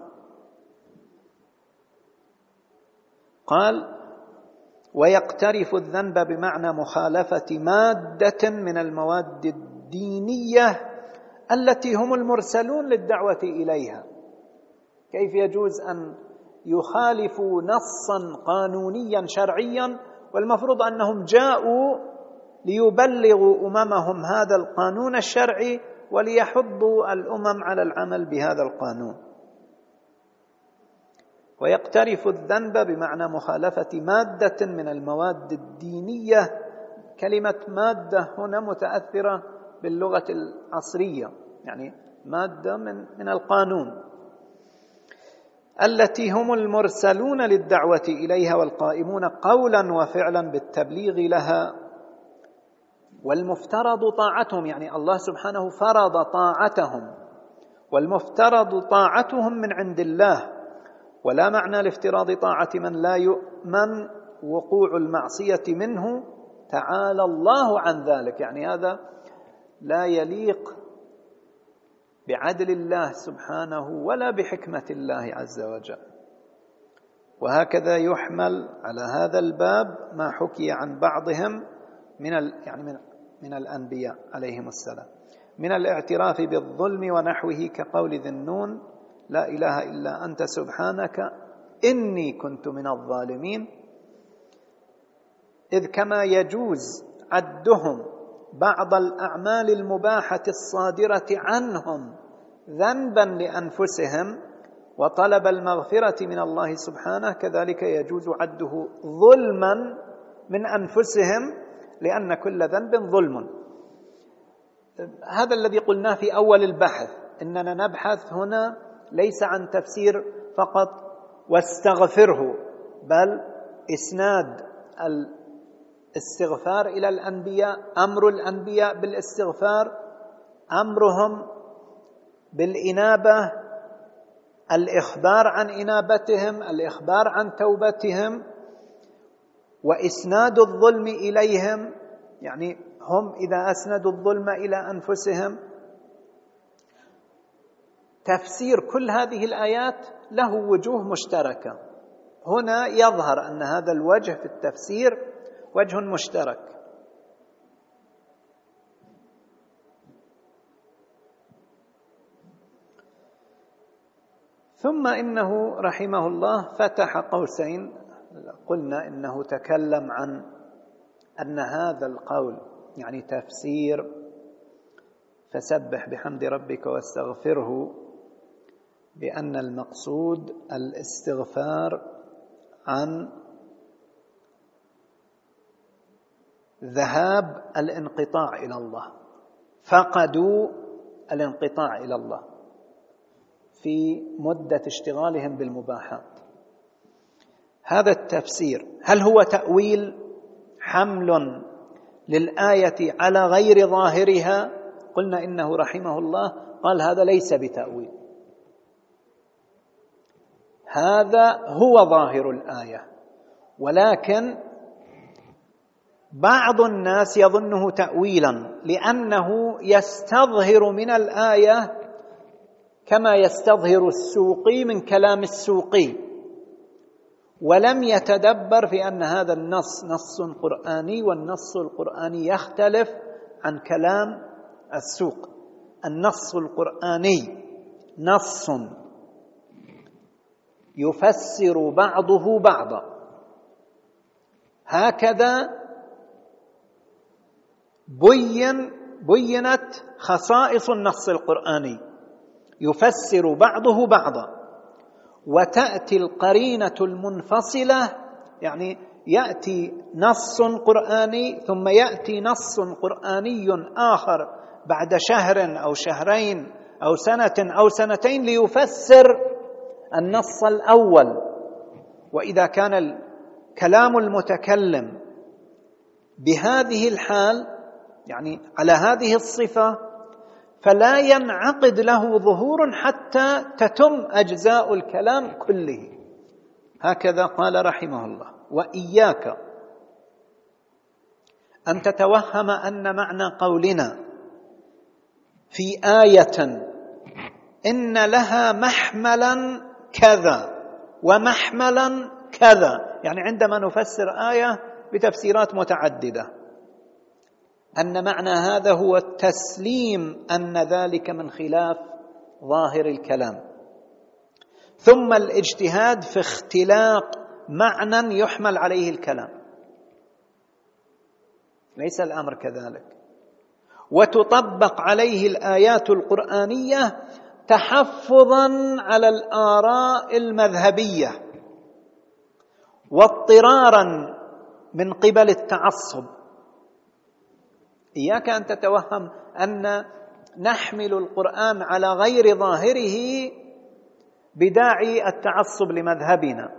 قال ويقترف الذنب بمعنى مخالفة مادة من المواد الدينية التي هم المرسلون للدعوة إليها. كيف يجوز أن يخالفوا نصا قانونيا شرعيا والمفروض أنهم جاءوا ليبلغوا أممهم هذا القانون الشرعي وليحضوا الأمم على العمل بهذا القانون. ويقترف الذنب بمعنى مخالفة مادة من المواد الدينية. كلمة مادة هنا متأثرة باللغة العصرية، يعني مادة من القانون، التي هم المرسلون للدعوة إليها والقائمون قولا وفعلا بالتبليغ لها، والمفترض طاعتهم، يعني الله سبحانه فرض طاعتهم، والمفترض طاعتهم من عند الله، ولا معنى لافتراض طاعة من لا يؤمن وقوع المعصية منه تعالى الله عن ذلك. يعني هذا لا يليق بعدل الله سبحانه ولا بحكمة الله عز وجل. وهكذا يحمل على هذا الباب ما حكي عن بعضهم من الأنبياء عليهم السلام من الاعتراف بالظلم ونحوه، كقول ذي النون: لا إله إلا أنت سبحانك إني كنت من الظالمين. إذ كما يجوز عدهم بعض الأعمال المباحة الصادرة عنهم ذنبا لأنفسهم وطلب المغفرة من الله سبحانه، كذلك يجوز عده ظلما من أنفسهم، لأن كل ذنب ظلم. هذا الذي قلناه في أول البحث، إننا نبحث هنا ليس عن تفسير فقط واستغفره، بل إسناد الاستغفار إلى الأنبياء، أمر الأنبياء بالاستغفار، أمرهم بالإنابة، الإخبار عن إنابتهم، الإخبار عن توبتهم، وإسناد الظلم إليهم، يعني هم إذا أسندوا الظلم إلى أنفسهم. تفسير كل هذه الآيات له وجوه مشتركة. هنا يظهر أن هذا الوجه في التفسير وجه مشترك. ثم إنه رحمه الله فتح قوسين. قلنا إنه تكلم عن أن هذا القول يعني تفسير فسبح بحمد ربك واستغفره، بأن المقصود الاستغفار عن ذهاب الانقطاع إلى الله، فقدوا الانقطاع إلى الله في مدة اشتغالهم بالمباحات. هذا التفسير هل هو تأويل حمل للآية على غير ظاهرها؟ قلنا إنه رحمه الله قال هذا ليس بتأويل، هذا هو ظاهر الآية، ولكن بعض الناس يظنه تأويلا لأنه يستظهر من الآية كما يستظهر السوقي من كلام السوقي، ولم يتدبر في أن هذا النص نص قرآني، والنص القرآني يختلف عن كلام السوق. النص القرآني نص يفسر بعضه بعضا، هكذا بينت خصائص النص القرآني، يفسر بعضه بعضا. وتأتي القرينة المنفصلة، يعني يأتي نص قرآني ثم يأتي نص قرآني آخر بعد شهر أو شهرين أو سنة أو سنتين ليفسر النص الأول. وإذا كان الكلام المتكلم بهذه الحال، يعني على هذه الصفة، فلا ينعقد له ظهور حتى تتم أجزاء الكلام كله. هكذا قال رحمه الله: وإياك أن تتوهم أن معنى قولنا في آية إن لها محملا كذا ومحملا كذا، يعني عندما نفسر آية بتفسيرات متعددة، أن معنى هذا هو التسليم أن ذلك من خلاف ظاهر الكلام، ثم الاجتهاد في اختلاق معنى يحمل عليه الكلام. ليس الأمر كذلك. وتطبق عليه الآيات القرآنية تحفظا على الآراء المذهبية واضطرارا من قبل التعصب. إياك أن تتوهم أن نحمل القرآن على غير ظاهره بداعي التعصب لمذهبنا.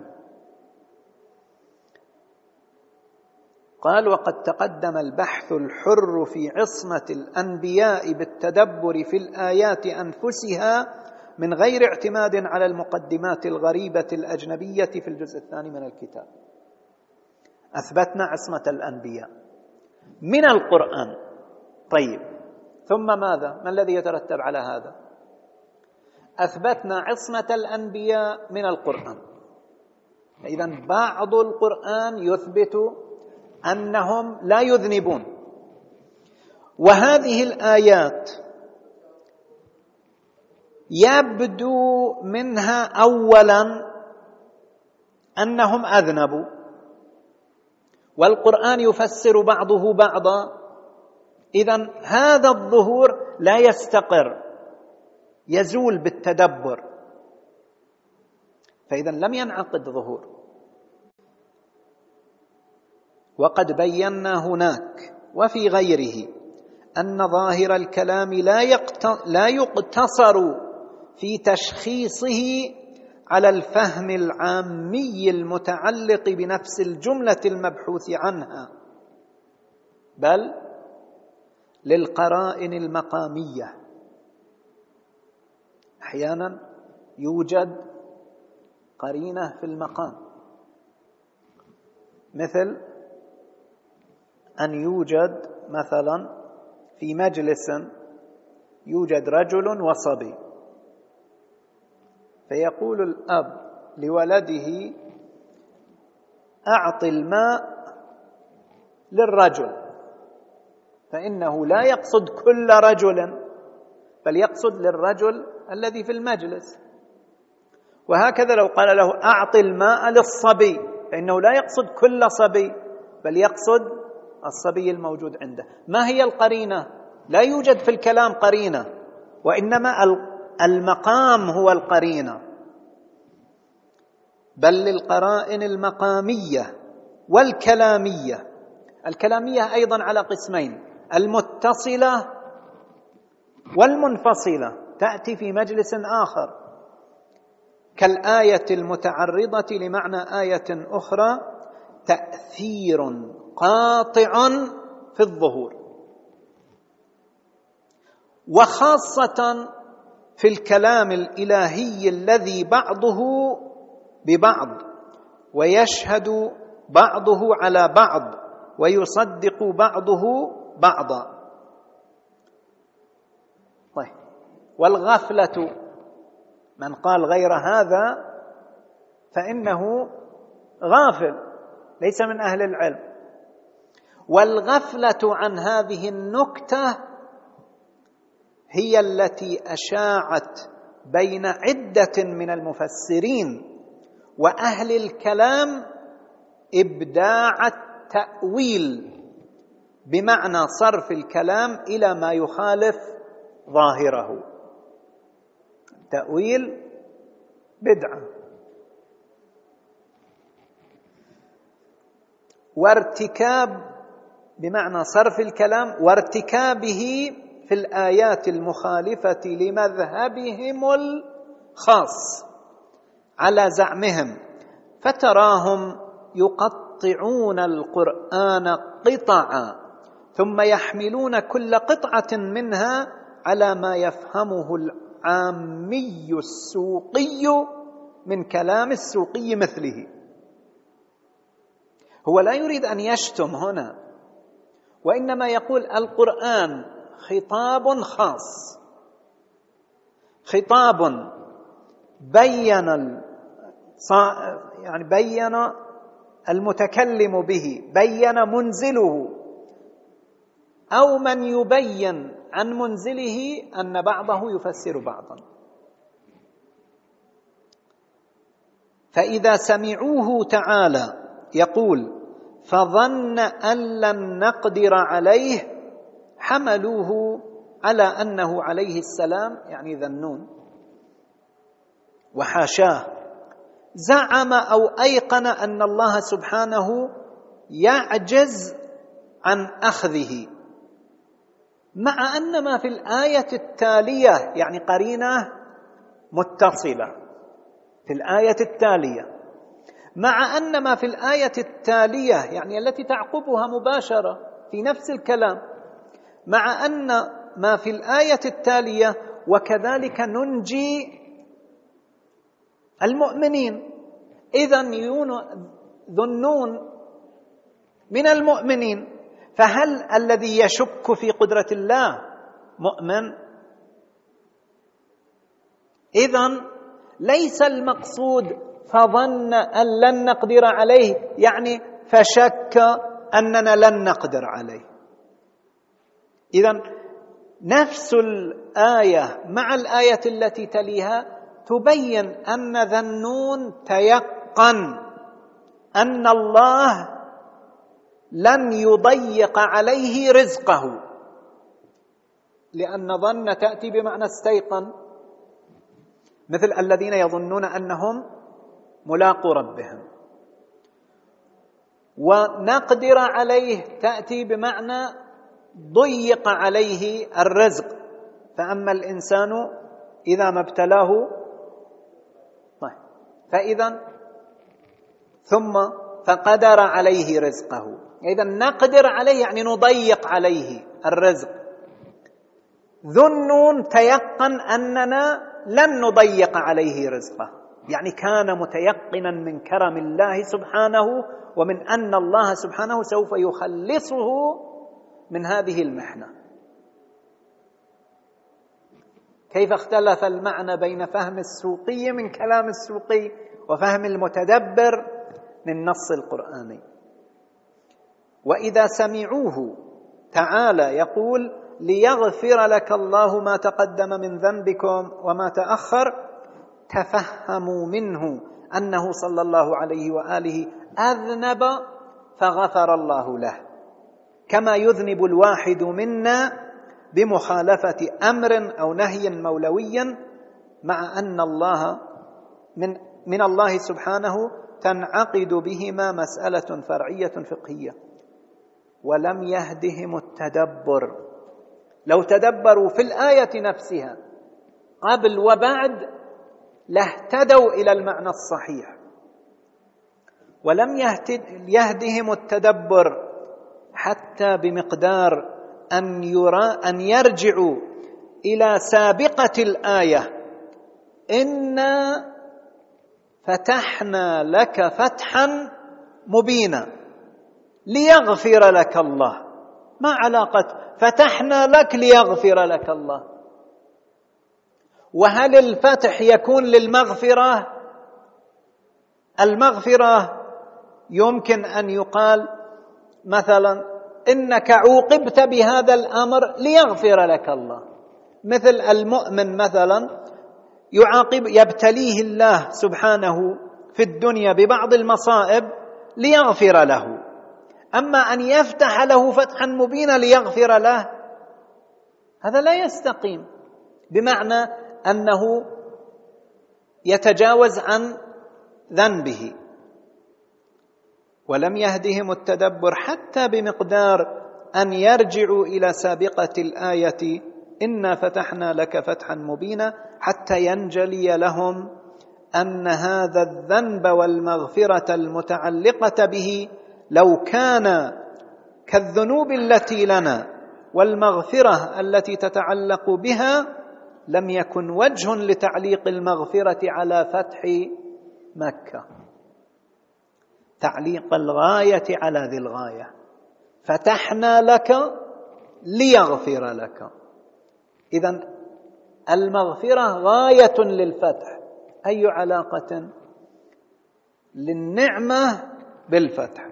قال: وقد تقدم البحث الحر في عصمة الأنبياء بالتدبر في الآيات أنفسها من غير اعتماد على المقدمات الغريبة الأجنبية في الجزء الثاني من الكتاب. أثبتنا عصمة الأنبياء من القرآن. طيب، ثم ماذا؟ ما الذي يترتب على هذا؟ أثبتنا عصمة الأنبياء من القرآن، إذن بعض القرآن يثبت أنهم لا يذنبون. وهذه الآيات يبدو منها أولا أنهم أذنبوا، والقرآن يفسر بعضه بعضا. إذن هذا الظهور لا يستقر، يزول بالتدبر، فإذا لم ينعقد ظهور. وقد بينا هناك وفي غيره أن ظاهر الكلام لا يقتصر في تشخيصه على الفهم العامي المتعلق بنفس الجملة المبحوث عنها، بل للقرائن المقامية. أحيانا يوجد قرينة في المقام، مثل أن يوجد مثلا في مجلس يوجد رجل وصبي، فيقول الأب لولده: أعط الماء للرجل، فإنه لا يقصد كل رجل، بل يقصد للرجل الذي في المجلس. وهكذا لو قال له: أعط الماء للصبي، فإنه لا يقصد كل صبي، بل يقصد الصبي الموجود عنده. ما هي القرينة؟ لا يوجد في الكلام قرينة، وإنما المقام هو القرينة، بل للقرائن المقامية والكلامية. الكلامية أيضا على قسمين: المتصلة والمنفصلة، تأتي في مجلس آخر، كالآية المتعرضة لمعنى آية أخرى، تأثير قاطع في الظهور. وخاصة في الكلام الإلهي الذي بعضه ببعض، ويشهد بعضه على بعض، ويصدق بعضه بعضا. طيب، والغفلة، من قال غير هذا فإنه غافل، ليس من أهل العلم. والغفلة عن هذه النكتة هي التي أشاعت بين عدة من المفسرين وأهل الكلام إبداع التأويل، بمعنى صرف الكلام إلى ما يخالف ظاهره. تأويل بدعة. وارتكاب بمعنى صرف الكلام وارتكابه في الآيات المخالفة لمذهبهم الخاص على زعمهم، فتراهم يقطعون القرآن قطعا، ثم يحملون كل قطعة منها على ما يفهمه العامي السوقي من كلام السوقي مثله. هو لا يريد أن يشتم هنا، وإنما يقول القرآن خطاب خاص، خطاب بين المتكلم به، بين منزله، أو من يبين عن منزله أن بعضه يفسر بعضا. فإذا سمعوه تعالى يقول: فظن أن لن نقدر عليه، حملوه على أنه عليه السلام، يعني ذنون، وحاشاه، زعم أو أيقن أن الله سبحانه يعجز عن أخذه، مع أن ما في الآية التالية، يعني قرينة متصلة في الآية التالية، مع أن ما في الآية التالية يعني التي تعقبها مباشرة في نفس الكلام، مع أن ما في الآية التالية: وكذلك ننجي المؤمنين. إذن ذنون من المؤمنين، فهل الذي يشك في قدرة الله مؤمن؟ إذن ليس المقصود فظن أن لن نقدر عليه، يعني فشك أننا لن نقدر عليه. إذن نفس الآية مع الآية التي تليها تبين أن ذا النون تيقن أن الله لن يضيق عليه رزقه، لأن ظن تأتي بمعنى استيقن، مثل الذين يظنون أنهم ملاقو ربهم. ونقدر عليه تأتي بمعنى ضيق عليه الرزق، فأما الإنسان إذا ما ابتلاه فإذا ثم فقدر عليه رزقه. إذا نقدر عليه يعني نضيق عليه الرزق. ذو النون تيقن أننا لن نضيق عليه رزقه، يعني كان متيقنا من كرم الله سبحانه ومن أن الله سبحانه سوف يخلصه من هذه المحنة. كيف اختلف المعنى بين فهم السوقي من كلام السوقي وفهم المتدبر من نص القرآني. وإذا سمعوه تعالى يقول ليغفر لك الله ما تقدم من ذنبكم وما تأخر، تفهموا منه أنه صلى الله عليه وآله أذنب فغفر الله له، كما يذنب الواحد منا بمخالفة أمر أو نهي مولوي، مع أن الله من الله سبحانه تنعقد بهما مسألة فرعية فقهية. ولم يهدهم التدبر، لو تدبروا في الآية نفسها قبل وبعد لاهتدوا إلى المعنى الصحيح. ولم يهدهم التدبر حتى بمقدار أن يرجعوا إلى سابقة الآية: إنا فتحنا لك فتحا مبينا ليغفر لك الله. ما علاقة فتحنا لك ليغفر لك الله؟ وهل الفتح يكون للمغفرة؟ المغفرة يمكن أن يقال مثلا إنك عوقبت بهذا الأمر ليغفر لك الله، مثل المؤمن مثلا يبتليه الله سبحانه في الدنيا ببعض المصائب ليغفر له. أما أن يفتح له فتحا مبينا ليغفر له هذا لا يستقيم، بمعنى أنه يتجاوز عن ذنبه. ولم يهدهم التدبر حتى بمقدار أن يرجعوا إلى سابقة الآية: إنا فتحنا لك فتحا مبينا، حتى ينجلي لهم أن هذا الذنب والمغفرة المتعلقة به لو كان كالذنوب التي لنا والمغفرة التي تتعلق بها لم يكن وجه لتعليق المغفرة على فتح مكة، تعليق الغاية على ذي الغاية. فتحنا لك ليغفر لك، إذن المغفرة غاية للفتح. أي علاقة للنعمة بالفتح؟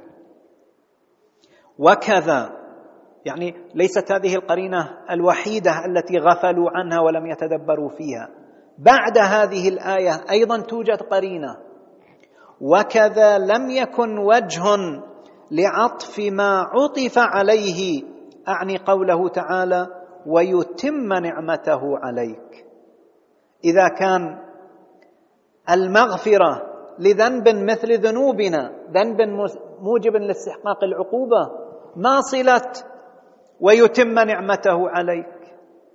وكذا، يعني ليست هذه القرينة الوحيدة التي غفلوا عنها ولم يتدبروا فيها، بعد هذه الآية أيضا توجد قرينة: وكذا لم يكن وجه لعطف ما عطف عليه، أعني قوله تعالى: ويتم نعمته عليك. إذا كان المغفرة لذنب مثل ذنوبنا ذنب موجب لاستحقاق العقوبة، ما صلة ويتم نعمته عليك؟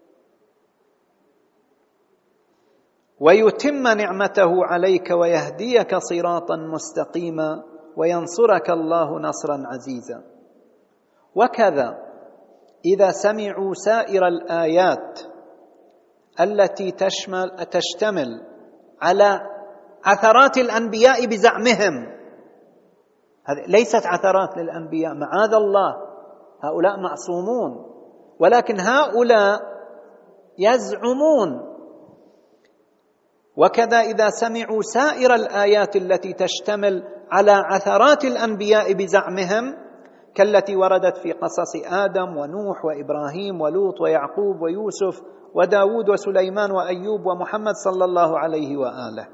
ويتم نعمته عليك ويهديك صراطا مستقيما وينصرك الله نصرا عزيزا. وكذا إذا سمعوا سائر الآيات التي تشتمل على عثرات الأنبياء بزعمهم، هذه ليست عثرات للأنبياء معاذ الله، هؤلاء معصومون، ولكن هؤلاء يزعمون وكذا إذا سمعوا سائر الآيات التي تشتمل على عثرات الأنبياء بزعمهم كالتي وردت في قصص آدم ونوح وإبراهيم ولوط ويعقوب ويوسف وداود وسليمان وأيوب ومحمد صلى الله عليه وآله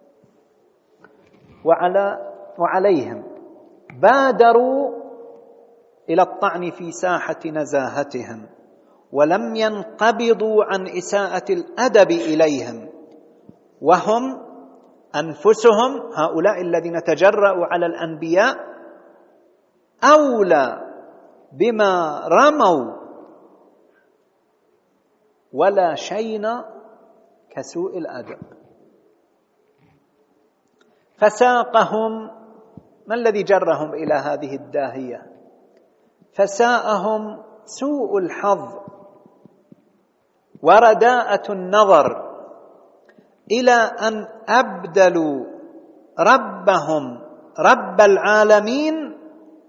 وعليهم، بادروا إلى الطعن في ساحة نزاهتهم ولم ينقبضوا عن إساءة الأدب إليهم، وهم أنفسهم هؤلاء الذين تجرأوا على الأنبياء أولى بما رموا ولا شيء كسوء الأدب. فساقهم، ما الذي جرهم إلى هذه الداهية؟ فساءهم سوء الحظ ورداءة النظر إلى أن أبدلوا ربهم رب العالمين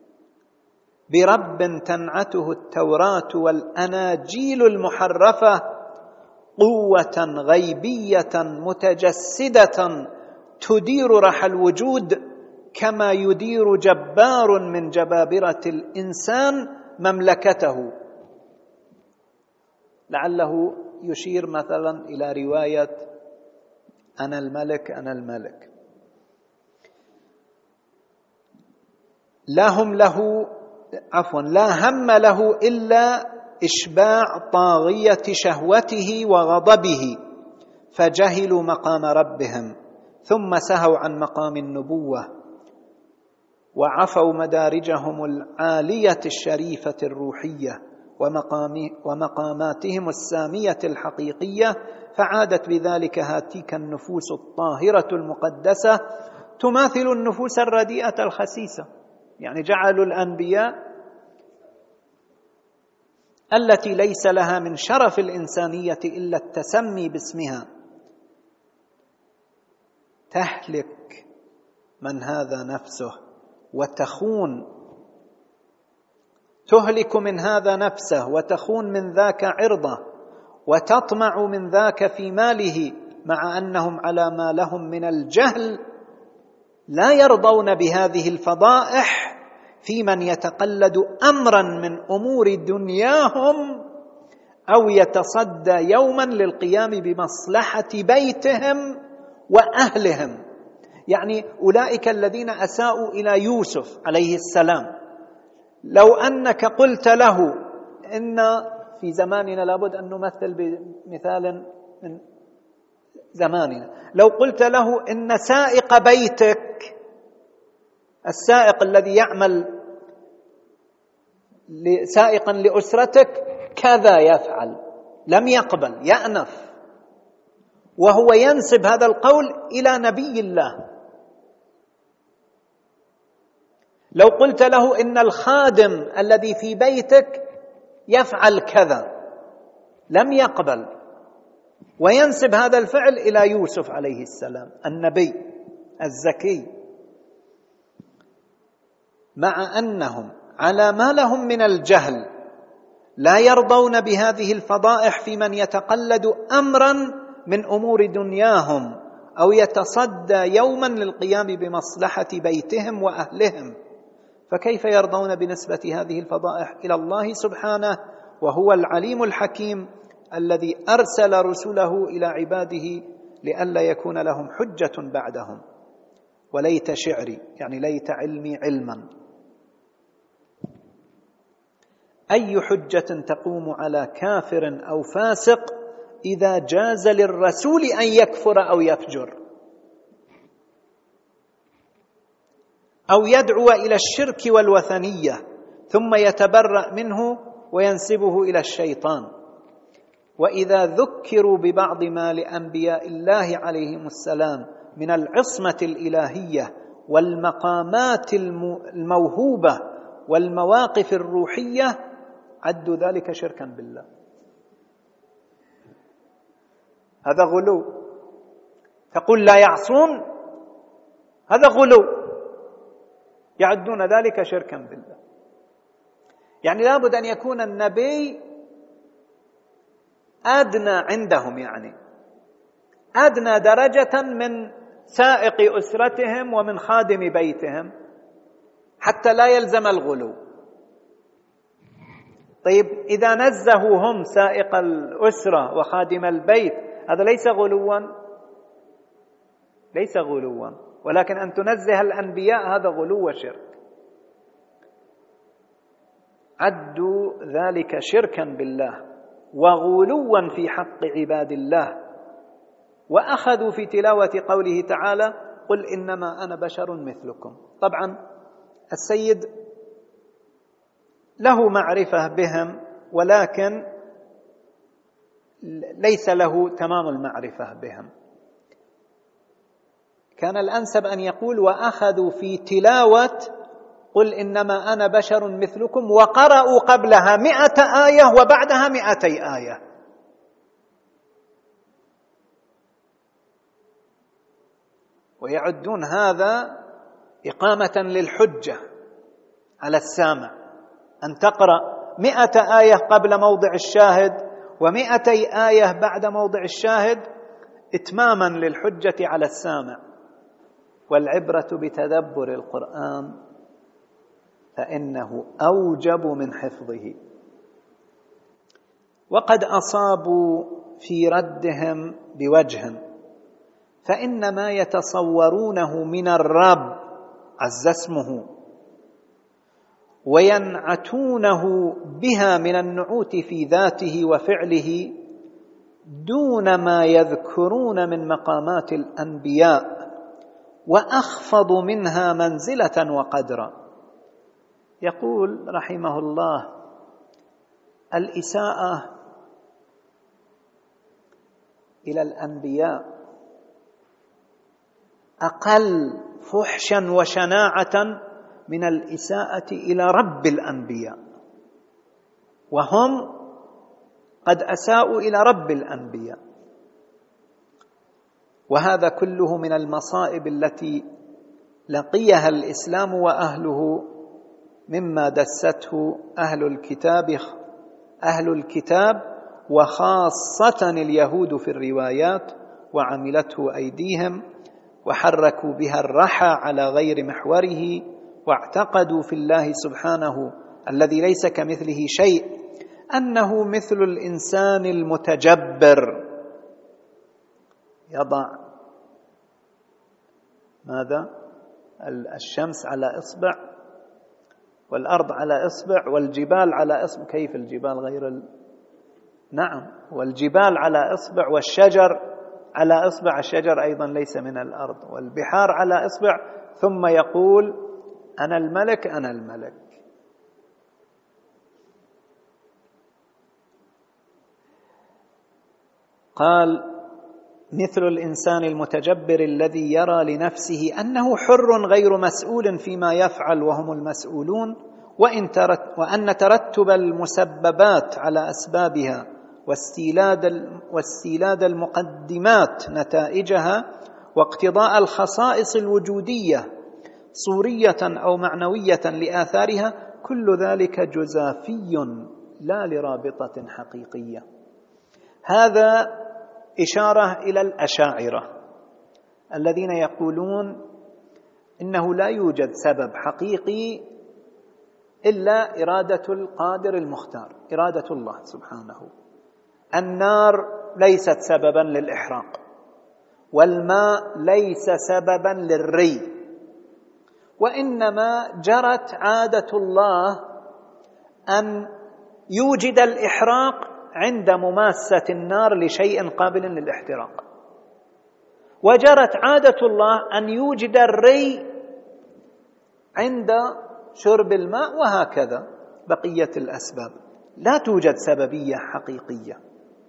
برب تنعته التوراة والأناجيل المحرفة قوة غيبية متجسدة تدير رحى الوجود كما يدير جبار من جبابرة الإنسان مملكته. لعله يشير مثلا إلى رواية أنا الملك أنا الملك. لا هم له إلا إشباع طاغية شهوته وغضبه، فجهلوا مقام ربهم ثم سهوا عن مقام النبوة وعفوا مدارجهم العالية الشريفة الروحية ومقاماتهم السامية الحقيقية، فعادت بذلك هاتيك النفوس الطاهرة المقدسة تماثل النفوس الرديئة الخسيسة. يعني جعلوا الأنبياء التي ليس لها من شرف الإنسانية إلا التسمي باسمها تهلك من هذا نفسه تهلك من هذا نفسه وتخون من ذاك عرضه وتطمع من ذاك في ماله، مع أنهم على ما لهم من الجهل لا يرضون بهذه الفضائح في من يتقلد أمرا من أمور دنياهم أو يتصدى يوما للقيام بمصلحة بيتهم وأهلهم. يعني أولئك الذين أساءوا إلى يوسف عليه السلام، لو أنك قلت له إن في زماننا، لابد أن نمثل بمثال من زماننا، لو قلت له إن سائق بيتك، السائق الذي يعمل سائقا لأسرتك كذا يفعل، لم يقبل، يأنف، وهو ينسب هذا القول إلى نبي الله. لو قلت له إن الخادم الذي في بيتك يفعل كذا، لم يقبل، وينسب هذا الفعل إلى يوسف عليه السلام النبي الزكي، مع أنهم على ما لهم من الجهل لا يرضون بهذه الفضائح في من يتقلد أمرا من أمور دنياهم أو يتصدى يوما للقيام بمصلحة بيتهم وأهلهم، فكيف يرضون بنسبة هذه الفضائح إلى الله سبحانه وهو العليم الحكيم الذي أرسل رسله إلى عباده لئلا يكون لهم حجة بعدهم. وليت شعري، يعني ليت علمي علما، أي حجة تقوم على كافر أو فاسق إذا جاز للرسول أن يكفر أو يفجر أو يدعو إلى الشرك والوثنية ثم يتبرأ منه وينسبه إلى الشيطان. وإذا ذكروا ببعض ما لأنبياء الله عليهم السلام من العصمة الإلهية والمقامات الموهوبة والمواقف الروحية عدوا ذلك شركا بالله. هذا غلو. تقول لا يعصون، هذا غلو، يعدون ذلك شركا بالله. يعني لابد أن يكون النبي أدنى عندهم، يعني أدنى درجة من سائق أسرتهم ومن خادم بيتهم، حتى لا يلزم الغلو. طيب إذا نزهوا هم سائق الأسرة وخادم البيت، هذا ليس غلوا؟ ليس غلوا، ولكن أن تنزه الأنبياء هذا غلو وشرك. عدوا ذلك شركا بالله وغلوا في حق عباد الله، وأخذوا في تلاوة قوله تعالى: قل إنما أنا بشر مثلكم. طبعا السيد له معرفة بهم، ولكن ليس له تمام المعرفة بهم. كان الأنسب أن يقول: وأخذوا في تلاوة قل إنما أنا بشر مثلكم، وقرأوا قبلها 100 آية وبعدها 200 آية. ويعدون هذا إقامة للحجة على السامع، أن تقرأ 100 آية قبل موضع الشاهد و200 آية بعد موضع الشاهد، إتماما للحجة على السامع. والعبرة بتدبر القرآن فإنه أوجب من حفظه. وقد أصابوا في ردهم بوجه، فإن ما يتصورونه من الرب عز اسمه وينعتونه بها من النعوت في ذاته وفعله دون ما يذكرون من مقامات الأنبياء، وأخفض منها منزلة وقدرا. يقول رحمه الله: الإساءة إلى الأنبياء أقل فحشا وشناعة من الإساءة إلى رب الأنبياء، وهم قد أساءوا إلى رب الأنبياء. وهذا كله من المصائب التي لقيها الإسلام وأهله، مما دسته أهل الكتاب وخاصة اليهود في الروايات، وعملته أيديهم، وحركوا بها الرحى على غير محوره، واعتقدوا في الله سبحانه الذي ليس كمثله شيء أنه مثل الإنسان المتجبر، يضع ماذا؟ الشمس على إصبع والأرض على إصبع والجبال على إصبع. كيف الجبال غير نعم، والجبال على إصبع والشجر على إصبع، الشجر أيضا ليس من الأرض، والبحار على إصبع، ثم يقول: أنا الملك أنا الملك. قال: مثل الإنسان المتجبر الذي يرى لنفسه أنه حر غير مسؤول فيما يفعل وهم المسؤولون، وأن ترتب المسببات على أسبابها واستيلاد المقدمات نتائجها واقتضاء الخصائص الوجودية صورية أو معنوية لآثارها، كل ذلك جزافي لا لرابطة حقيقية. هذا إشارة إلى الأشاعرة الذين يقولون إنه لا يوجد سبب حقيقي إلا إرادة القادر المختار، إرادة الله سبحانه. النار ليست سببا للإحراق، والماء ليس سببا للري، وإنما جرت عادة الله أن يوجد الإحراق عند مماسة النار لشيء قابل للاحتراق، وجرت عادة الله أن يوجد الري عند شرب الماء، وهكذا بقية الأسباب. لا توجد سببية حقيقية.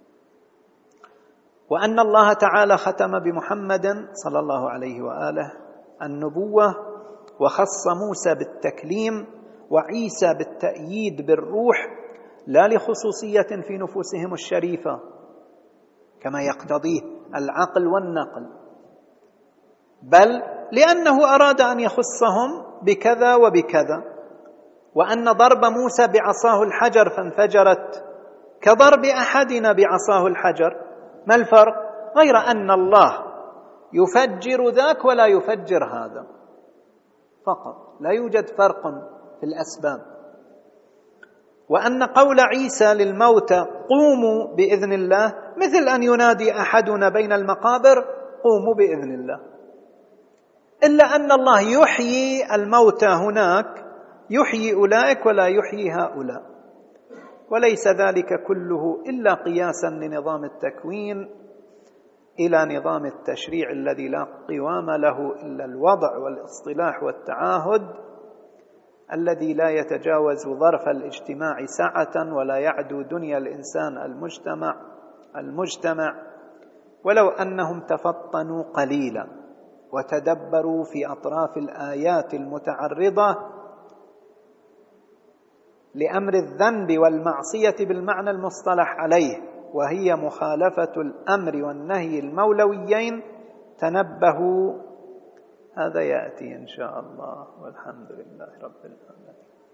وأن الله تعالى ختم بمحمد صلى الله عليه وآله النبوة، وخص موسى بالتكليم وعيسى بالتأييد بالروح، لا لخصوصية في نفوسهم الشريفة كما يقتضيه العقل والنقل، بل لأنه أراد أن يخصهم بكذا وبكذا. وأن ضرب موسى بعصاه الحجر فانفجرت كضرب أحدنا بعصاه الحجر، ما الفرق؟ غير أن الله يفجر ذاك ولا يفجر هذا فقط، لا يوجد فرق في الأسباب. وأن قول عيسى للموتى قوموا بإذن الله مثل أن ينادي أحدنا بين المقابر قوموا بإذن الله، إلا أن الله يحيي الموتى هناك، يحيي أولئك ولا يحيي هؤلاء، وليس ذلك كله إلا قياسا لنظام التكوين إلى نظام التشريع الذي لا قوام له إلا الوضع والاصطلاح والتعاهد، الذي لا يتجاوز ظرف الاجتماع سعة ولا يعدو دنيا الإنسان المجتمع. ولو أنهم تفطنوا قليلا وتدبروا في أطراف الآيات المتعرضة لأمر الذنب والمعصية بالمعنى المصطلح عليه، وهي مخالفة الأمر والنهي المولويين، تنبهوا. هذا يأتي إن شاء الله، والحمد لله رب العالمين.